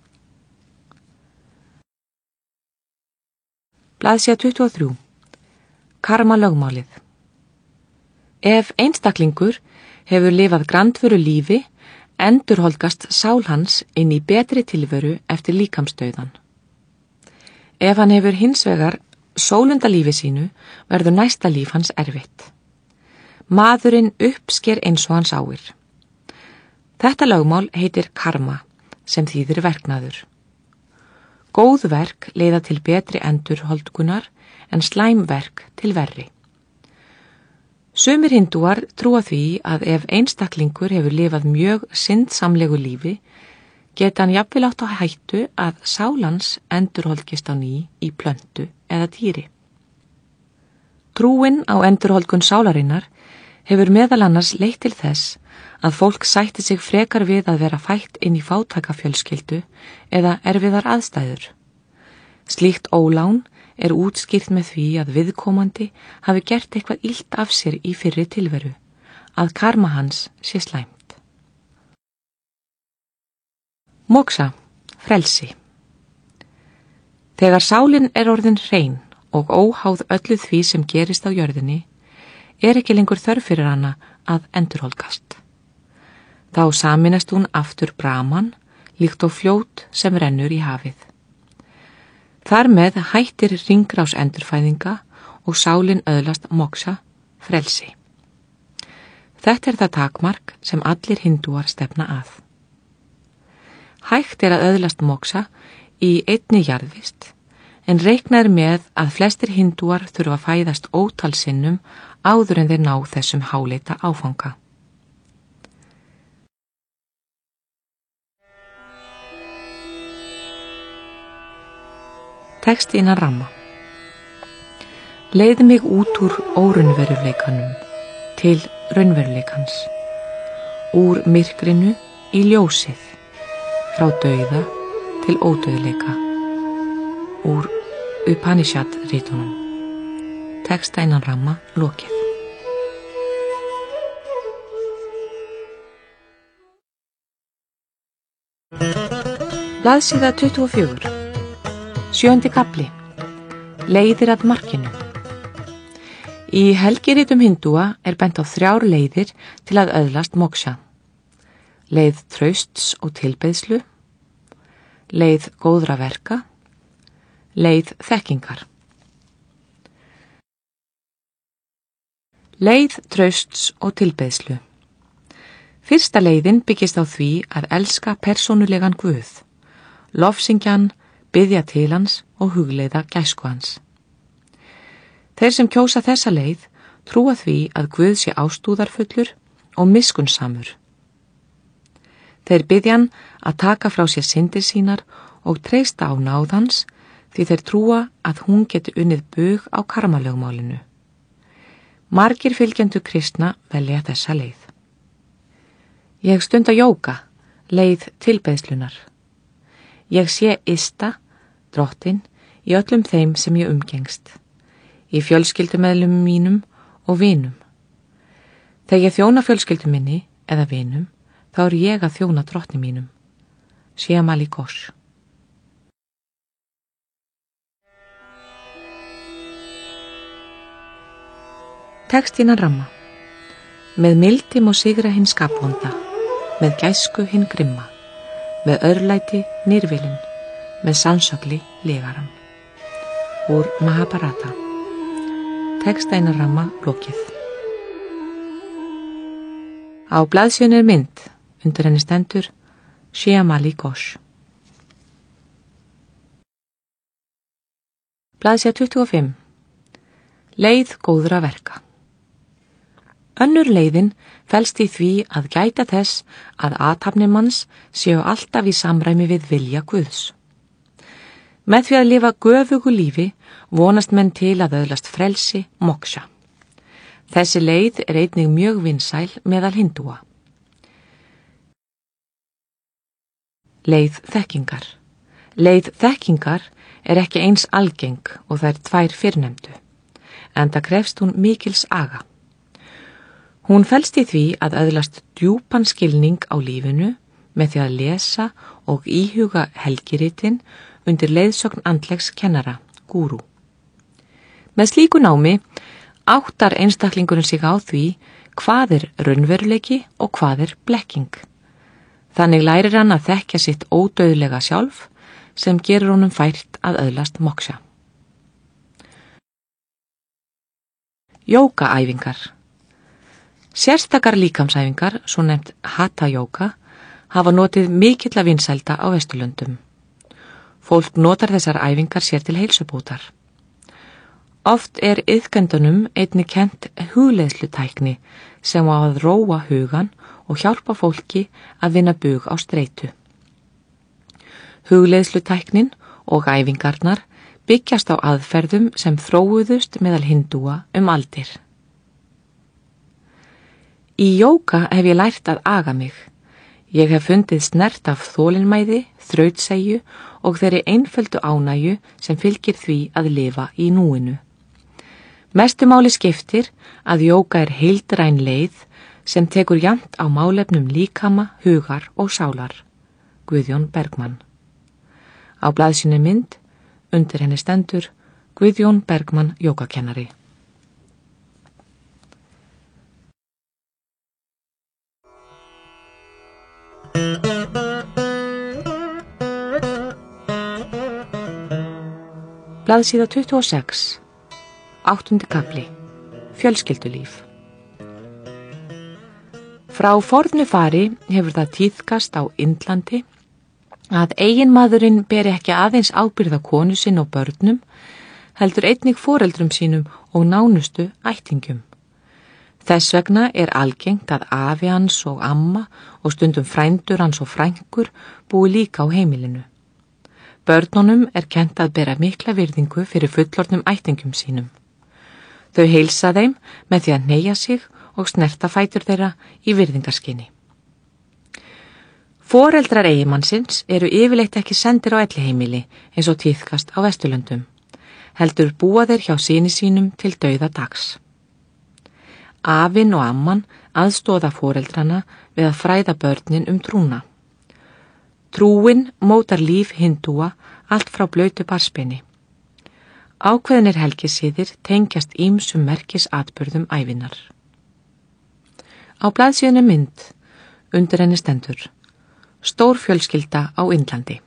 Blaðsíða 23. Karma lögmálið. Ef einstaklingur hefur lifað grandvöru lífi, endurholdgast sál hans inn í betri tilveru eftir líkamsdauðan. Ef hann hefur hins vegar sólunda lífi sínu, verður næsta líf hans erfitt. Maðurinn uppsker eins og hann sáir. Þetta lögmál heitir karma, sem þýðir verknaður. Góð verk leiða til betri endurholdgunar en slæm verk til verri. Sumir hindúar trúa því að ef einstaklingur hefur lifað mjög syndsamlegu lífi, geta hann jafnvel átt á hættu að sálans endurholdgist á ný í plöntu eða dýri. Trúin á endurholdgun sálarinnar hefur meðal annars leitt til þess að fólk sætti sig frekar við að vera fætt inn í fátækafjölskyldu eða erfiðar aðstæður. Slíkt ólán er útskýrt með því að viðkomandi hafi gert eitthvað illt af sér í fyrri tilveru, að karma hans sé slæmt. Moksha, frelsi. Þegar sálin er orðin hrein og óháð öllu því sem gerist á jörðinni, er ekki lengur þörf fyrir hana að endurholdgast. Þá sameinast hún aftur Brahman, líkt og fljót sem rennur í hafið. Þar með hættir hringrás endurfæðinga og sálin öðlast moksha, frelsi. Þetta er það takmark sem allir hindúar stefna að. Hægt er að öðlast moksha í einni jarðvist, en reiknar með að flestir hindúar þurfa að fæðast ótal sinnum áður en þeir ná þessum háleita áfanga. Texti innan ramma. Leiði mig út úr óraunveruleikanum til raunveruleikans, úr myrkrinu í ljósið, frá dauða til ódauðleika, úr Upanishad-ritunum. Texta innan ramma lokið. Blaðsíða 24. 7. kafli. Leiðir að markinu. Í helgiritum hindúa er bent á 3 leiðir til að öðlast moksha. Leið trausts og tilbeiðslu, leið góðra verka, leið þekkingar. Leið trausts og tilbeiðslu. Fyrsta leiðin byggist á því að elska persónulegan Guð, lofsyngjan, biðja til hans og hugleiða gæsku hans. Þeir sem kjósa þessa leið trúa því að Guð sé ástúðarfullur og miskunnsamur. Þeir biðja hann að taka frá sér syndir sínar og treysta á náð hans því þeir trúa að hún geti unnið bug á karmalögmálinu. Margir fylgjendur kristna velja þessa leið. Ég stunda jóga, leið tilbeiðslunar. Ég sé Ista, drottin, í öllum þeim sem ég umgengst, í fjölskyldumeðlumum mínum og vinum. Þegar ég þjóna fjölskyldu minni eða vinum, þá er ég að þjóna drottni mínum. Shyamali Ghosh. Textínan ramma. Með mildi má sigra hinn skapvonda, með gæsku hinn grimma, með örlæti nýrvilin, með sannsögli legaran. Úr Mahabharata. Textínan ramma lokið. Á blaðsíðunni er mynd, undir henni stendur Shyamali Ghosh. Blaðsíða 25. Leið góðra verka. Önnur leiðin felst í því að gæta þess að athafnir manns séu alltaf í samræmi við vilja Guðs. Með því að lifa göfugu lífi vonast menn til að öðlast frelsi moksha. Þessi leið er einnig mjög vinsæl meðal hindúa. Leið þekkingar. Leið þekkingar er ekki eins algeng og það er 2 fyrrnefndu, enda krefst hún mikils aga. Hún felst í því að öðlast djúpan skilning á lífinu með því að lesa og íhuga helgiritin undir leiðsögn andlegs kennara, gúrú. Með slíku námi áttar einstaklingurinn sig á því hvað er raunveruleiki og hvað er blekking. Þannig lærir hann að þekkja sitt ódauðlega sjálf sem gerur honum fært að öðlast moksha. Jógaæfingar. Sérstakar líkamsæfingar, svo nefnt hatha jóga, hafa notið mikilla vinsælda á Vesturlöndum. Fólk notar þessar æfingar sér til heilsubótar. Oft iðkendunum einnig kennt hugleiðslutækni sem á að róa hugan og hjálpa fólki að vinna bug á streitu. Hugleiðslutæknin og æfingarnar byggjast á aðferðum sem þróuðust meðal hindúa aldir. Í jóga hef ég lært að aga mig. Ég hef fundið snert af þolinmæði, þrautsegju og þeirri einföldu ánægju sem fylgir því að lifa í núinu. Mestu máli skiptir að jóga heildræn leið sem tekur jafnt á málefnum líkama, hugar og sálar. Guðjón Bergmann. Á blaðsíðunni mynd, undir henni stendur Guðjón Bergmann jógakennari. Blaðsíða 26. 8. kafli. Fjölskyldulíf. Frá fornu fari hefur það tíðkast á Indlandi að eiginmaðurinn beri ekki aðeins ábyrgð á konu sinn og börnum, heldur einnig foreldrum sínum og nánustu ættingjum. Þess vegna algengt að afi hans og amma og stundum frændur hans og frænkur búi líka á heimilinu. Börnunum kennt að bera mikla virðingu fyrir fullorðnum ættingjum sínum. Þau heilsa þeim með því að hneigja sig og snerta fætur þeirra í virðingarskyni. Foreldrar eiginmannsins yfirleitt ekki sendir á elliheimili eins og tíðkast á Vesturlöndum, heldur búa þeir hjá syni sínum til dauða dags. Afinn og amman aðstoða foreldrana við að fræða börnin trúna. Trúin mótar líf hindúa allt frá blautu barnsbeini. Ákveðnir helgisiðir tengjast ýmsum merkisatburðum ævinnar. Á blaðsíðunni mynd, undir henni stendur Stór fjölskylda á Indlandi.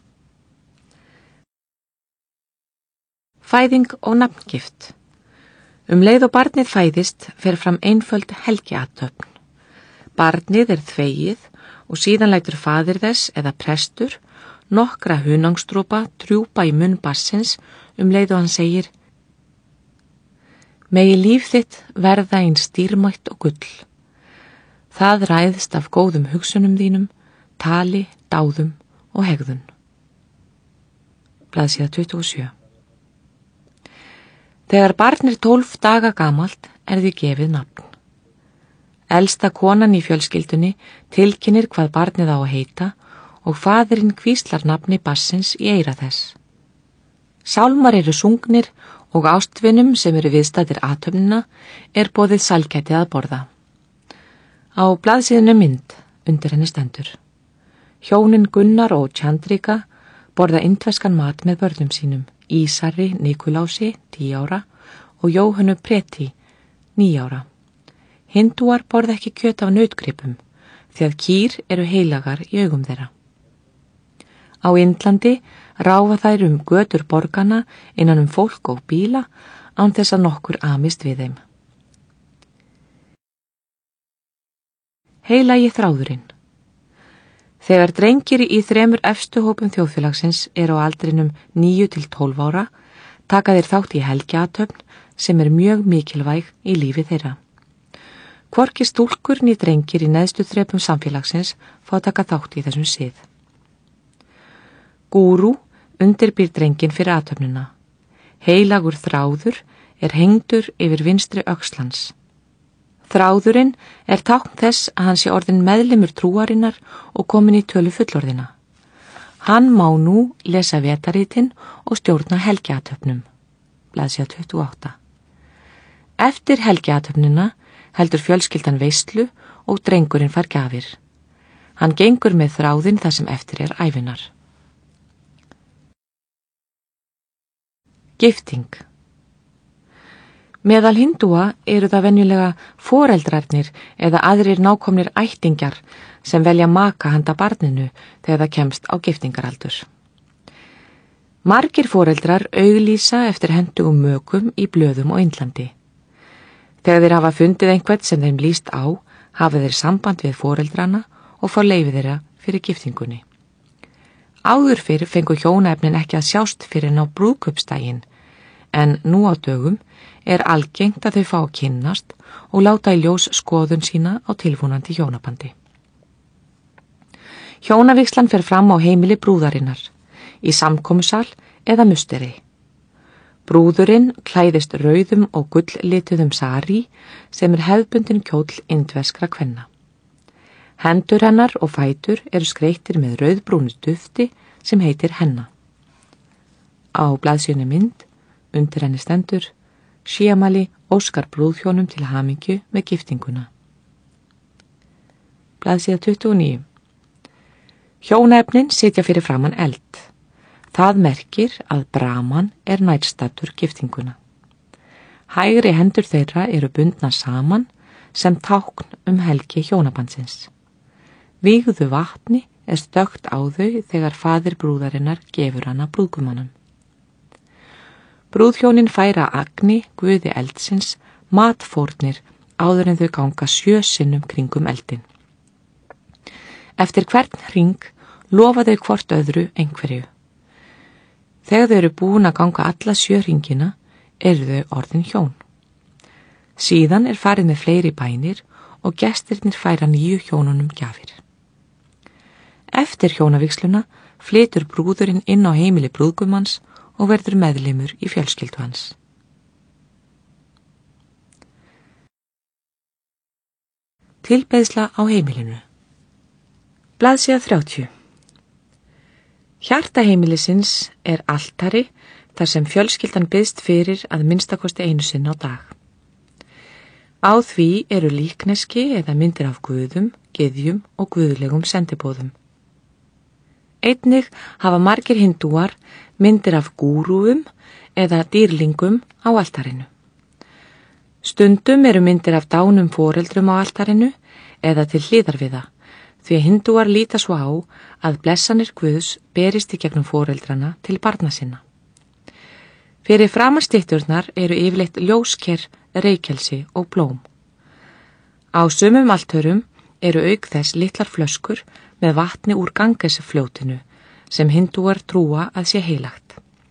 Fæðing og nafngift. Leið og barnið fæðist fer fram einföld helgiathöfn. Barnið þvegið og síðan lætur faðir þess eða prestur nokkra hunangstrópa trjúpa í munn barnsins leið og hann segir: Megi líf þitt verða eins dýrmætt og gull. Það ræðst af góðum hugsunum þínum, tali, dáðum og hegðun. Blaðsíða 27. Þegar barn 12 daga gamalt því gefið nafn. Elsta konan í fjölskyldunni tilkynnir hvað barnið á að heita og faðirinn hvíslar nafni barnsins í eyra þess. Sálmar sungnir og ástvinum sem viðstæðir athöfnina boðið sælgæti að borða. Á blaðsíðunni mynd, undir henni stendur: Hjónin Gunnar og Chandrika borða indverskan mat með börnum sínum, Ísari Nikulási, 10 ára, og Jóhönnu Preti, 9 ára. Hindúar borða ekki kjöt af nautgripum, því að kýr heilagar í augum þeirra. Á Indlandi ráfa þær götur borganna innan fólk og bíla án þess að nokkur amist við þeim. Heilagi þráðurinn. Þegar drengir í 3 efstu hópum þjóðfélagsins á aldrinum 9 til 12 ára taka þeir þátt í helgiathöfn sem mjög mikilvæg í lífi þeirra. Hvorki stúlkur né drengir í neðstu þrepum samfélagsins fá taka þátt í þessum sið. Gúrú undirbýr drenginn fyrir athöfnina. Heilagur þráður hengdur yfir vinstri öxlans. Þráðurinn tákn þess að hann sé orðinn meðlimur trúarinnar og kominn í tölu fullorðina. Hann má nú lesa vetaritinn og stjórna helgiathöfnum. Blaðsíða 28. Eftir helgiathöfnina heldur fjölskyldan veislu og drengurinn fær gjafir. Hann gengur með þráðinn það sem eftir ævinar. Gifting. Meðal hindúa það venjulega foreldrarnir eða aðrir nákomnir ættingjar sem velja maka handa barninu þegar það kemst á giftingaraldur. Margir foreldrar auglýsa eftir hentugum mökum í blöðum á Indlandi. Þegar þeir hafa fundið einhvern sem þeim líst á, hafa þeir samband við foreldrana og fá leyfi þeirra fyrir giftingunni. Áður fyrr fengu hjónaefnin ekki að sjást fyrir en á brúðkaupsdaginn, en nú á dögum er algengt að þau fá að kynnast og láta í ljós skoðun sína á tilvonandi hjónabandi. Hjónavígslan fer fram á heimili brúðarinnar, í samkomusal eða musteri. Brúðurinn klæðist rauðum og gulllituðum sari sem er hefðbundin kjóll indverskra kvenna. Hendur hennar og fætur eru skreyttir með rauðbrúnu dufti sem heitir henna. Á blaðsíðunni mynd, undir henni stendur: Sjíamali óskar brúðhjónum til hamingju með giftinguna. Blaðsíða 29. Hjónaefnin sitja fyrir framan eld. Það merkir að Brahman er nærstaddur giftinguna. Hægri hendur þeirra eru bundnar saman sem tákn helgi hjónabandsins. Vígðu vatni er stökkt á þau þegar faðir brúðarinnar gefur hana brúðgumannum. Brúðhjónin færa Agni, guði eldsins, matfórnir áður en þau ganga 7 sinnum kringum eldin. Eftir hvern hring lofa þau hvort öðru einhverju. Þegar þau eru búin að ganga alla 7 hringina eru þau orðin hjón. Síðan er farið með fleiri bænir og gestirnir færa nýju hjónunum gjafir. Eftir hjónavígsluna flytur brúðurinn inn á heimili brúðgumans og verður meðlimur í fjölskyldu hans. Tilbeiðsla á heimilinu. Blaðsíða 30. Hjarta heimilisins er altari þar sem fjölskyldan biðst fyrir að minnstakosti einu sinni á dag. Á því eru líkneski eða myndir af guðum, gyðjum og guðlegum sendibóðum. Einnig hafa margir hindúar myndir af gúrúum eða dýrlingum á altarinu. Stundum eru myndir af dánum foreldrum á altarinu eða til hliðar við það, því að hindúar líta svo á að blessanir Guðs berist í gegnum foreldrana til barna sinna. Fyrir framan stytturnar eru yfirleitt ljósker, reykelsi og blóm. Á sumum altörum eru auk þess litlar flöskur með vatni úr Gangesfljótinu sem hindúar trúa að sé heilagt.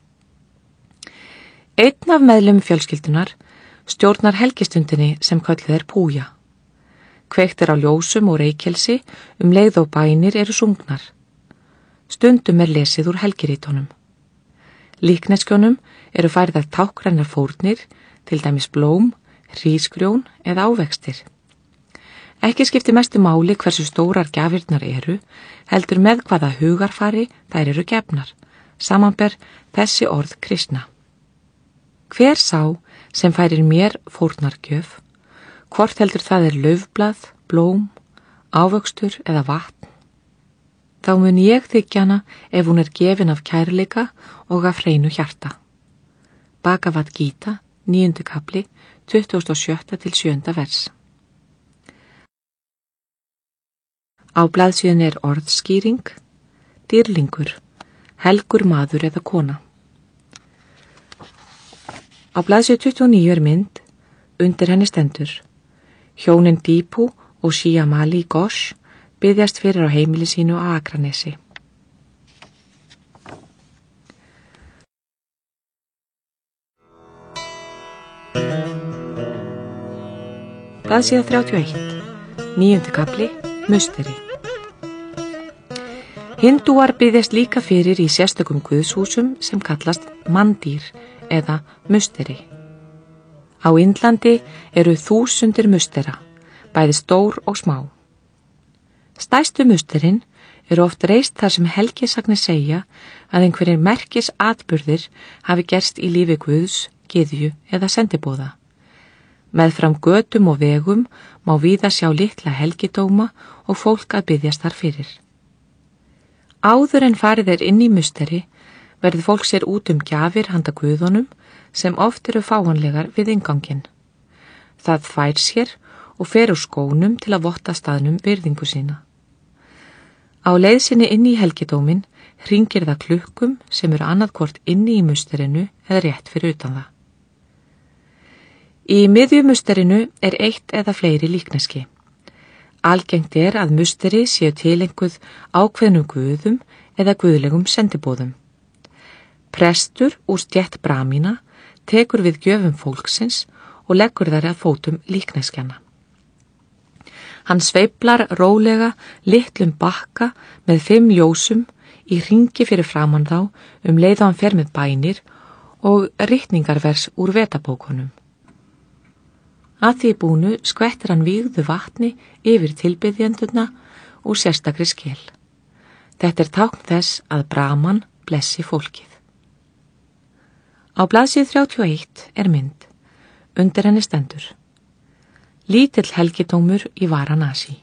Einn af meðlum fjölskyldunar stjórnar helgistundinni sem kölluð er púja. Kveikt er á ljósum og reykelsi leið og bænir eru sungnar. Stundum er lesið úr helgirítunum. Líkneskjónum eru færðar tákgrænar fórnir, til dæmis blóm, hrísgrjón eða ávextir. Ekki skiptir mestu máli hversu stórar gjafirnar eru, heldur með hvaða hugarfari þær eru gefnar, samanber þessi orð kristna. Hver sá sem færir mér fórnargjöf, hvort heldur það er laufblað, blóm, ávöxtur eða vatn, þá mun ég þykja hana ef hún er gefin af kærleika og af hreinu hjarta. Bhagavad Gita, 9. kapli, 27. til 7. vers. Á blaðsíðunni er orðskýring, dýrlingur, helgur maður eða kona. Á blaðsíðu 29 er mynd, undir henni stendur: Hjónin Dípu og Sjíamali Ghosh biðjast fyrir á heimili sínu á Akranesi. Blaðsíða 31, 9. kapli, musteri. Hindúar biðjast líka fyrir í sérstökum guðshúsum sem kallast mandír eða musteri. Á Indlandi eru 1000 mustera, bæði stór og smá. Stærstu musterin eru oft reist þar sem helgisagnir segja að einhverjir merkis atburðir hafi gerst í lífi Guðs, gyðju eða sendibóða. Meðfram götum og vegum má víða sjá litla helgidóma og fólk að biðjast þar fyrir. Áður en farið er inn í musteri verður fólk sér út gjafir handa guðunum sem oft eru fáanlegar við innganginn. Það þvær sér og fer úr skónum til að votta staðnum virðingu sína. Á leið sinni inn í helgidóminn hringir það klukkum sem eru annaðhvort inni í musterinu eða rétt fyrir utan það. Í miðju musterinu er eitt eða fleiri líkneski. Algengt að musteri séu tilenguð ákveðnum guðum eða guðlegum sendibóðum. Prestur úr stétt bramína tekur við gjöfum fólksins og leggur þær að fótum líkneskjana. Hann sveiflar rólega litlum bakka með 5 ljósum í hringi fyrir framan þá leið og hann fer með bænir og ritningarvers úr vetabókunum. Að því búnu skvettir hann vígðu vatni yfir tilbiðjendurna úr sérstakri skel. Þetta tákn þess að Brahman blessi fólkið. Á blaðsíðu 31 mynd. Undir henni stendur: Lítill helgidómur í Varanasi.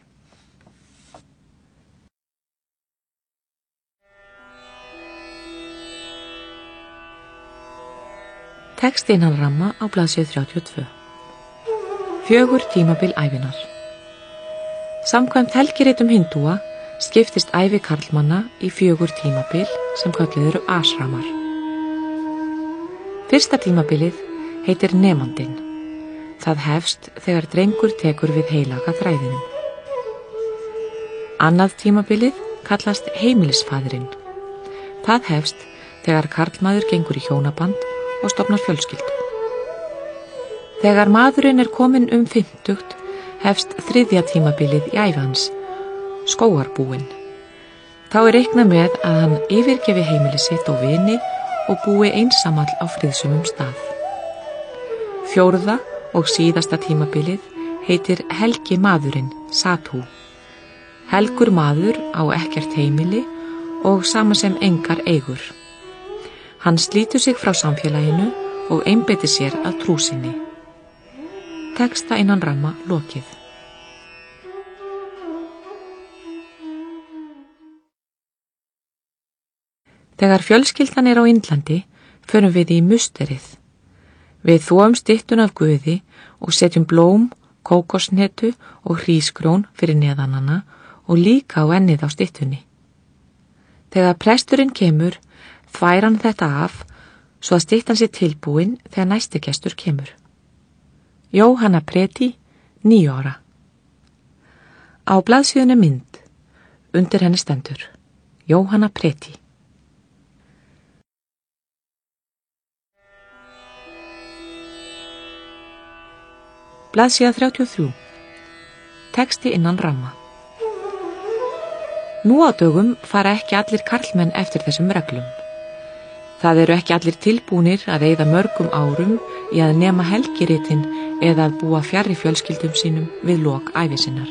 Texti innan ramma á blaðsíðu 32. 4 tímabil ævinnar. Samkvæmt helgiritum hindúa skiptist ævi karlmanna í 4 tímabil sem kölluð eru ashramar. Fyrsta tímabilið heitir nemandinn. Það hefst þegar drengur tekur við heilaga þræðinum. Annað tímabilið kallast heimilisfaðirinn. Það hefst þegar karlmaður gengur í hjónaband og stofnar fjölskyldu. Þegar maðurinn kominn 50 hefst 3. tímabilið í ævi hans, skógarbúinn. Þá reiknað með að hann yfirgefi heimili sitt og vini og búi einsamall á friðsumum stað. 4. og síðasta tímabilið heitir helgi maðurinn, Satú. Helgur maður á ekkert heimili og sama sem engar eigur. Hann slítur sig frá samfélaginu og einbeitir sér að trú sinni. Texta innan ramma lokið. Þegar fjölskyldan á Indlandi förum við í musterið. Við þvoum styttun af guði og setjum blóm, kókosnetu og hrísgrjón fyrir neðan hana og líka á ennið á styttunni. Þegar presturinn kemur, þvær hann þetta af svo að styttan sé tilbúin þegar næsti gestur kemur. Jóhanna Preti, 9 ára. Á blaðsíðunni mynd. Undir henni stendur: Jóhanna Preti. Blaðsíða 33. Texti innan ramma. Nú á dögum fara ekki allir karlmenn eftir þessum reglum. Það eru ekki allir tilbúnir að eyða mörgum árum í að nema helgiritin eða að búa fjarri fjölskyldum sínum við lok ævi sinnar.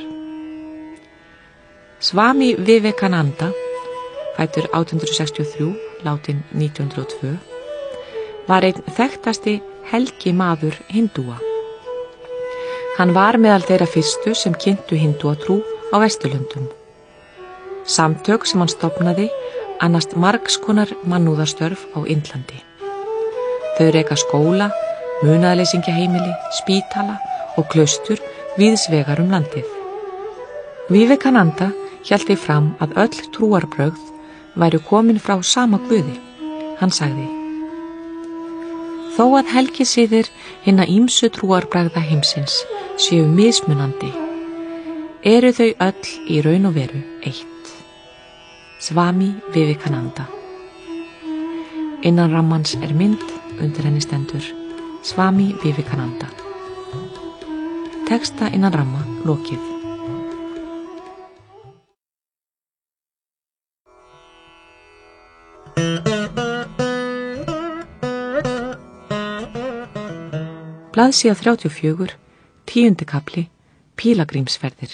Swami Vivekananda, fæddur 1863, látinn 1902, var einn þekktasti helgi maður hindúa. Hann var meðal þeirra fyrstu sem kynntu hindúatrú á Vesturlöndum. Samtök sem hann stofnaði annast margskonar mannúðarstörf á Indlandi. Þau reka skóla, munaðarleysingaheimili, spítala og klaustur víðs vegar landið. Vivekananda hélt því fram að öll trúarbrögð væru komin frá sama guði. Hann sagði: Þó að helgisiðir hinna ýmsu trúarbragða heimsins séu mismunandi, eru þau öll í raun og veru eitt. Swami Vivekananda. Innan rammans mynd, undir henni stendur: Swami Vivekananda. Texta innan ramma lokið. Blaðsíða 34, 10. kafli, pílagrímsferðir.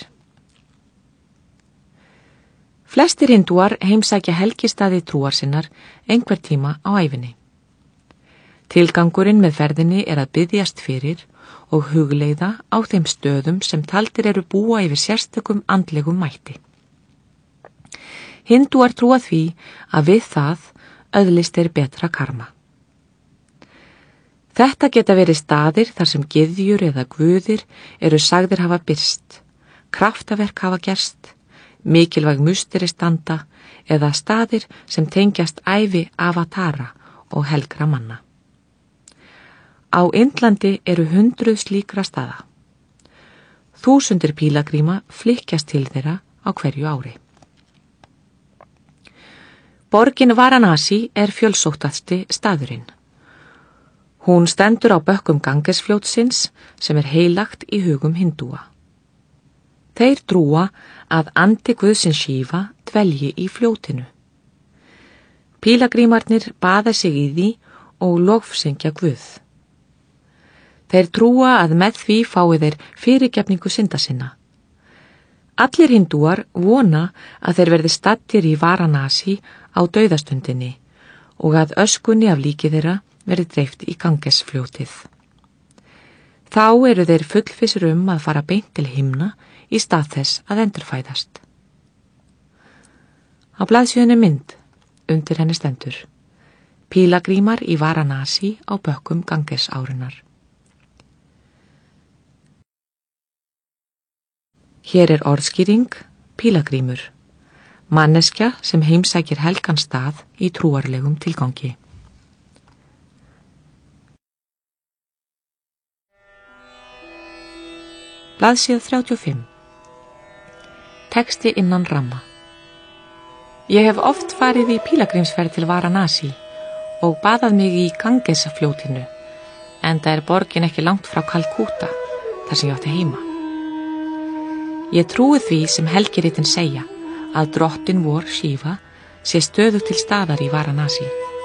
Flestir hindúar heimsækja helgistaði trúar sinnar einhver tíma á ævinni. Tilgangurinn með ferðinni að biðjast fyrir og hugleiða á þeim stöðum sem taldir eru búa yfir sérstökum andlegum mætti. Hindúar trúa því að við það öðlist betra karma. Þetta geta verið staðir þar sem gyðjur eða guðir eru sagðir hafa birst, kraftaverk hafa gerst, mikilvæg musteri standa eða staðir sem tengjast ævi avatara og helgra manna. Á Indlandi eru 100 slíkra staða. Þúsundir pílagríma flykkjast til þeirra á hverju ári. Borgin Varanasi er fjölsóttasti staðurinn. Hún stendur á bökkum Gangesfljótsins sem er heilagt í hugum hindúa. Þeir trúa að andi Guðsins Shiva dvelji í fljótinu. Pílagrímarnir baða sig í því og lofsyngja Guð. Þeir trúa að með því fái þeir fyrirgefningu synda sinna. Allir hindúar vona að þeir verði staddir í Varanasi á dauðastundinni og að öskunni af líki þeirra verði dreift í Gangesfljótið. Þá eru þeir fullvissir að fara beint til himna í stað þess að endurfæðast. Á blaðsíðunni mynd, undir henni stendur: Pílagrímar í Varanasi á bökkum Gangesárinnar. Hér er orðskýring: pílagrímur, manneskja sem heimsækir helgan stað í trúarlegum tilgangi. Blaðsíða 35. Texti innan ramma. Ég hef oft farið í pílagrímsferð til Varanasi og baðað mig í Gangesfljótinu, enda er borgin ekki langt frá Kalkúta, þar sem ég átti heima. Ég trúi því sem helgiritin segja að drottin vor Shiva sé stöðu til staðar í Varanasi.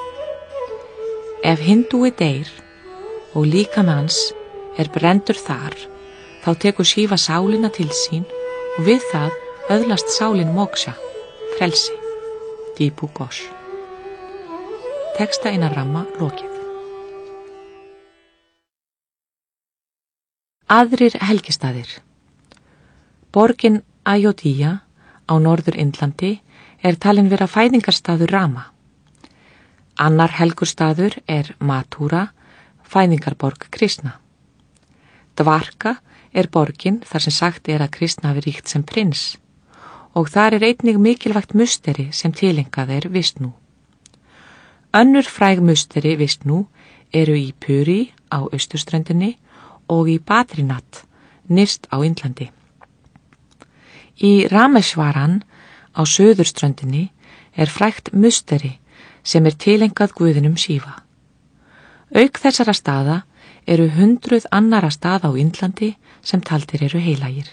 Ef hindúi deyr og líkami hans er brenndur þar, þá tekur Shiva sálina til sín og við það öðlast sálin moksha, frelsi, Dipu Ghosh. Texta innan ramma lokið. Aðrir helgistaðir. Borgin Ayodhya á norður Indlandi er talin vera fæðingarstaður Rama. Annar helgurstaður er Mathura, fæðingarborg Krishna. Dvarka er borgin þar sem sagt er að Krishna hafi ríkt sem prins og þar er einnig mikilvægt musteri sem tilengað er Vishnu. Önnur fræg musteri Vishnu eru í Puri á austurströndinni og í Badrinath nyrst á Indlandi. Í Ramesvaran á suðurströndinni er frægt musteri sem er tilengað guðinum Shiva. Auk þessara staða eru 100 annara staða á Indlandi sem taldir eru heilagir.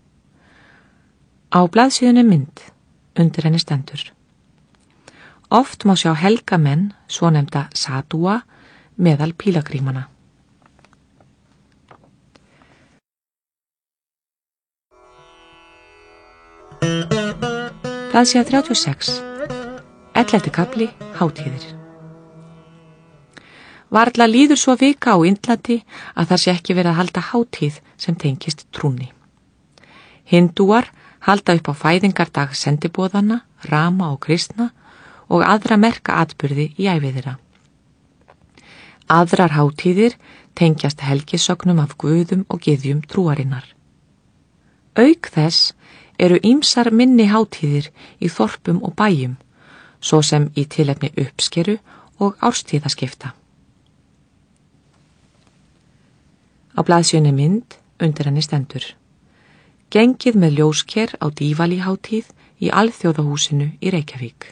Á blaðsíðunni mynd, undir henni stendur: Oft má sjá helgamenn, svonefnda sadúa, meðal pílagrímana. Blaðsíða 36. 11. kafli, hátíðir. Varla líður svo vika á Indlandi að það sé ekki verið að halda hátíð sem tengist trúnni. Hindúar halda upp á fæðingardag sendiboðanna, Rama og Krishna og aðra merka atburði í ævi þeirra. Aðrar hátíðir tengjast helgisögnum af guðum og gyðjum trúarinnar. Auk þess eru ýmsar minni hátíðir í þorpum og bæjum, svo sem í tilefni uppskeru og árstíðaskipta. Á blaðsíðunni mynd, undir henni stendur: Gengið með ljósker á Diwali hátíð í Alþjóðahúsinu í Reykjavík.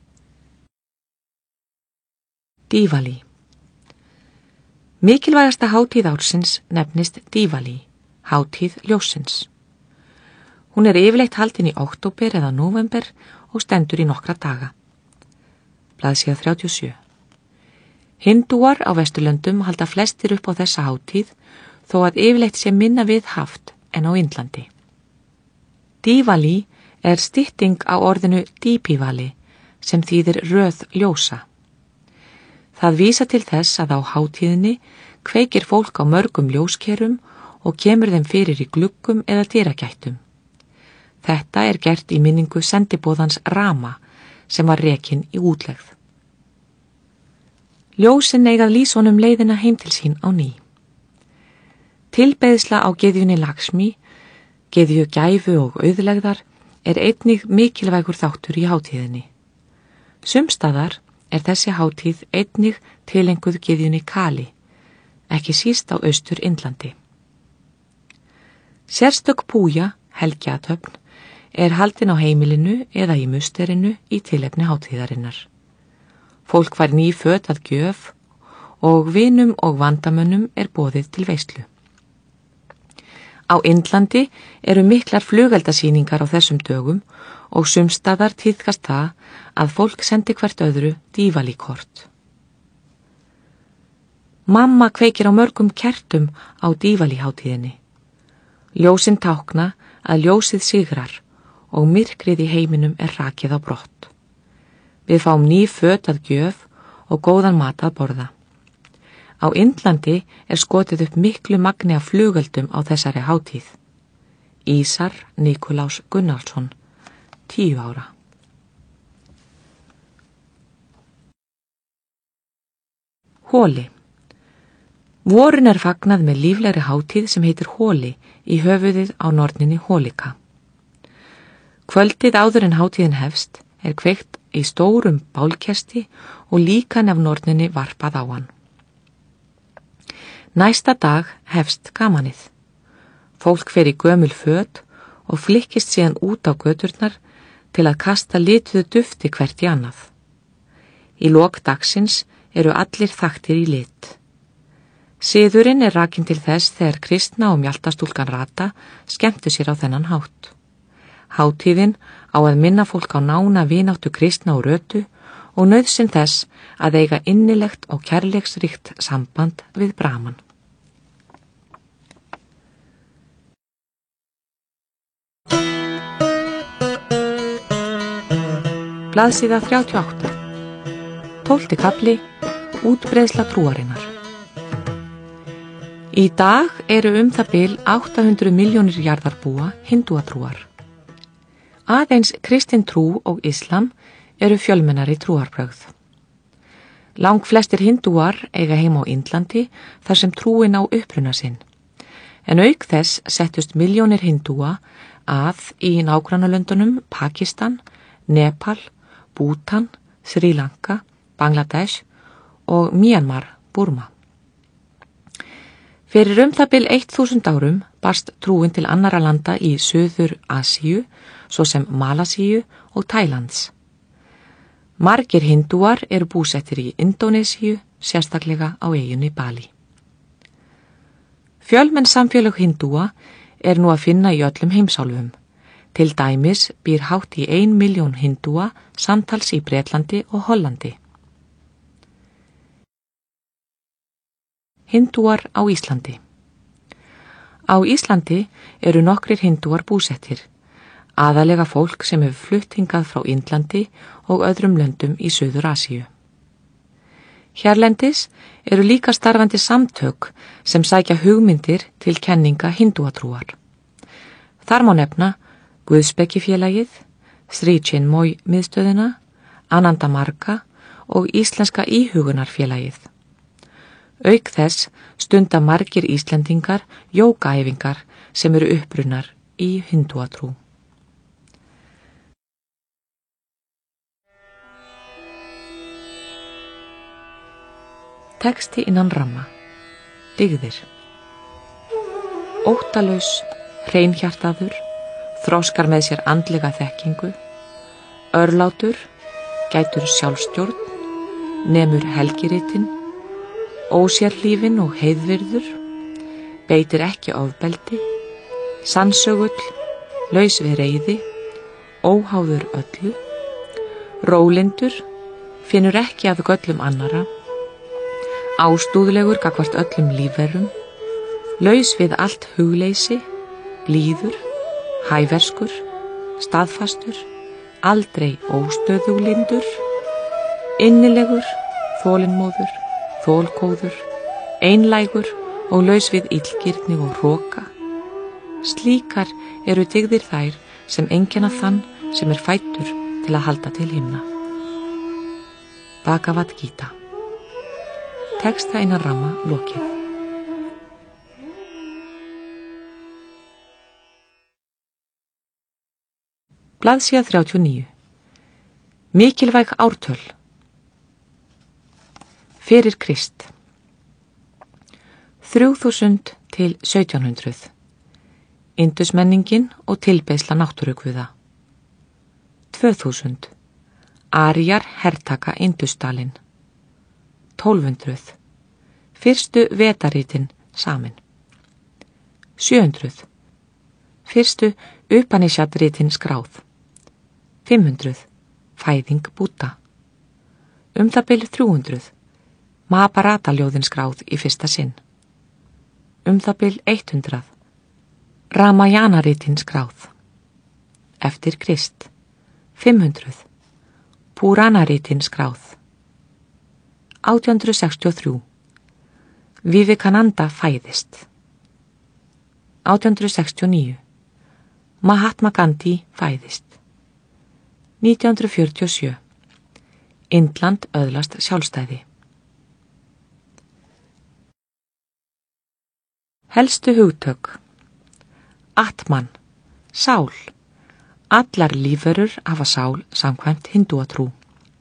Diwali. Mikilvægasta hátíð ársins nefnist Diwali, hátíð ljóssins. Hún er yfirleitt haldin í október eða nóvember og stendur í nokkra daga. Blaðsíða 37. Hindúar á Vesturlöndum halda flestir upp á þessa hátíð þó að yfirleitt sé minna við haft en á Indlandi. Diwali er stytting á orðinu Dipivali sem þýðir röð ljósa. Það vísa til þess að á hátíðinni kveikir fólk á mörgum ljóskerum og kemur þeim fyrir í gluggum eða dyragættum. Þetta er gert í minningu sendiboðans Rama sem var rekinn í útlegð. Ljósin eigað lýsa honum leiðina heim til sín á ný. Tilbeiðsla á gyðjunni Lakshmi, gyðju gæfu og auðlegðar, er einnig mikilvægur þáttur í hátíðinni. Sumstaðar er þessi hátíð einnig tilenguð gyðjunni Kali, ekki síst á Austur-Indlandi. Sérstök púja, helgiathöfn, er haldin á heimilinu eða í musterinu í tilefni hátíðarinnar. Fólk fær ný föt að gjöf og vinum og vandamönnum er boðið til veislu. Á Indlandi eru miklar flugeldasýningar á þessum dögum og sumstaðar tíðkast það að fólk sendi hvert öðru dívalíkort. Mamma kveikir á mörgum kertum á dívalíhátíðinni. Ljósin tákna að ljósið sigrar og myrkrið í heiminum er rakið á brott. Við fáum ný föt að gjöf og góðan mat að borða. Á Indlandi er skotið upp miklu magni af flugeldum á þessari hátíð. Ísar Nikulás Gunnarsson, 10 ára. Hóli. Vorun er fagnað með líflegri hátíð sem heitir hóli í höfuðið á norninni hólika. Kvöldið áður en hátíðin hefst er kveikt í stórum bálkesti og líkan af norninni varpað á hann. Næsta dag hefst gamanið. Fólk fer í gömul föt og flykkist síðan út á göturnar til að kasta lituðu dufti hvert í annað. Í lok dagsins eru allir þaktir í lit. Siðurinn er rakinn til þess þegar kristna og mjaltastúlkan Rata skemmtu sér á þennan hátt. Hátíðin á að minna fólk á nána vináttu kristna og Rötu og nauðsyn þess að eiga innilegt og kærleiksríkt samband við Brahman. Blaðsíða 38. 12. kafli. Útbreiðsla trúarinnar. Í dag eru það bil 800 milljónir jarðarbúa hindúatrúar. Aðeins kristin trú og islam eru fjölmennari trúarbrögð. Langflestir hindúar eiga heima á Indlandi þar sem trúin á uppruna sinn. En auk þess settust milljónir hindúa að í nágrannalöndunum Pakistan, Nepal, Bútan, Sri Lanka, Bangladesh og Myanmar, Burma. Fyrir það bil 1000 árum barst trúin til annara landa í Suður-Asíu, svo sem Malasíu og Tælands. Margir hindúar eru búsettir í Indónesíu, sérstaklega á eyjunni Bali. Fjölmenn samfélög hindúa er nú að finna í öllum heimsálfum. Til dæmis býr hátt í 1 milljón hindúa samtals í Bretlandi og Hollandi. Hindúar á Íslandi. Á Íslandi eru nokkrir hindúar búsettir, aðalega fólk sem hefur flutt hingað frá Indlandi og öðrum löndum í Suður-Asíu. Hérlendis eru líka starfandi samtök sem sækja hugmyndir til kenninga hindúatrúar. Þar má nefna Guðspekifélagið, Sri Chinmoy miðstöðina, Ananda Marga og Íslenska íhugunarfélagið. Auk þess stunda margir Íslendingar jógaæfingar sem eru upprunnar í hindúatrú. Texti innan ramma. Dygðir. Óttalaus, hreinhjartaður, þroskar með sér andlega þekkingu, örlátur, gætur sjálfstjórn, nemur helgiritin, ósérlífin og heiðvirður, beitir ekki ofbeldi, sannsögull, laus við reiði, óháður öllu, rólindur, finnur ekki að göllum annara, ástúðlegur gagnvart öllum lífverum, laus við allt hugleysi, blíður, hæverskur, staðfastur, aldrei óstöðuglindur, innilegur, þolinmóður, þolgóður, einlægur og laus við illgirni og hroka. Slíkar eru dygðir þær sem einkenna þann sem er fæddur til að halda til himna. Bhagavad Gita. Texta innan ramma lokið. Blaðsíða 39. Mikilvæg ártöl. Fyrir Krist. 3000 til 1700. Indusmenningin og tilbeiðsla náttúrugviða. 2000. Aríjar hertaka Indusdalinn. 1200. Fyrstu vetarítin samin. 700. Fyrstu Upanishad-ritin skráð. 500. Fæðing Búdda. Það bil 300. Mahabharata-ljóðin skráð í fyrsta sinn. Það bil 100. Ramayana-ritin skráð. Eftir Krist. 500. Purana-ritin skráð. 1863. Vivekananda fæðist. 1869. Mahatma Gandhi fæðist. 1947. Indland öðlast sjálfstæði. Helstu hugtök. Atman, sál. Allar lífverur hafa sál samkvæmt hindúatrú.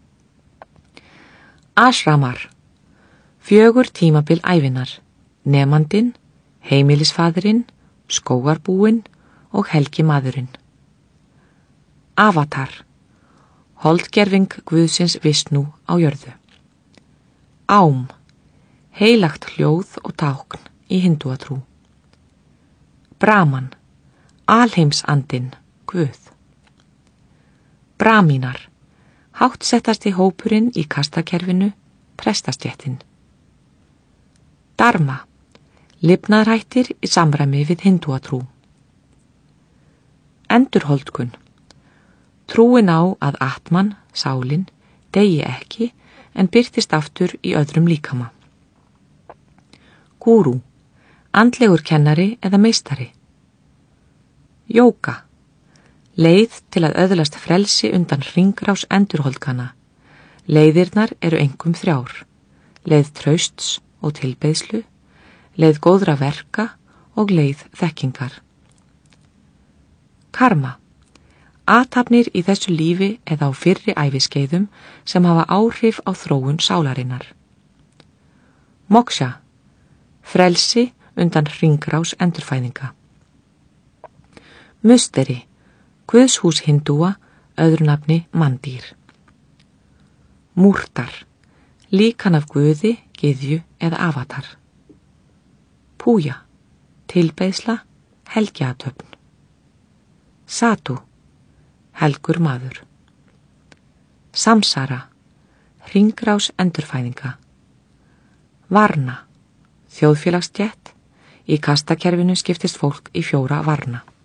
Ashramar, 4 tímabil ævinar, nemandinn, heimilisfaðirinn, skógarbúinn og helgimaðurinn. Avatar, holdgerving Guðsins Visnú á jörðu. Ám, heilagt hljóð og tákn í hindúatrú. Brahman, alheimsandinn, Guð. Brahminar, háttsettasti hópurinn í kastakerfinu, prestastéttin. Dharma, lifnaðarhættir í samræmi við hindúatrú. Endurholdgun, trúin á að Atman, sálin, deyi ekki en birtist aftur í öðrum líkama. Gúrú, andlegur kennari eða meistari. Jóga, leið til að öðlast frelsi undan hringrás endurholdgana. Leiðirnar eru einkum 3: leið trausts og tilbeiðslu, leið góðra verka og leið þekkingar. Karma, athafnir í þessu lífi eða á fyrri æviskeiðum sem hafa áhrif á þróun sálarinnar. Moksha, frelsi undan hringrás endurfæðinga. Musteri, Guðshús hindúa, öðru nafni mandýr. Múrtar, líkan af guði, gyðju eða avatar. Púja, tilbeiðsla, helgiathöfn. Satu, helgur maður. Samsara, hringrás endurfæðinga. Varna, þjóðfélagsstétt, í kastakerfinu skiptist fólk í 4 varna.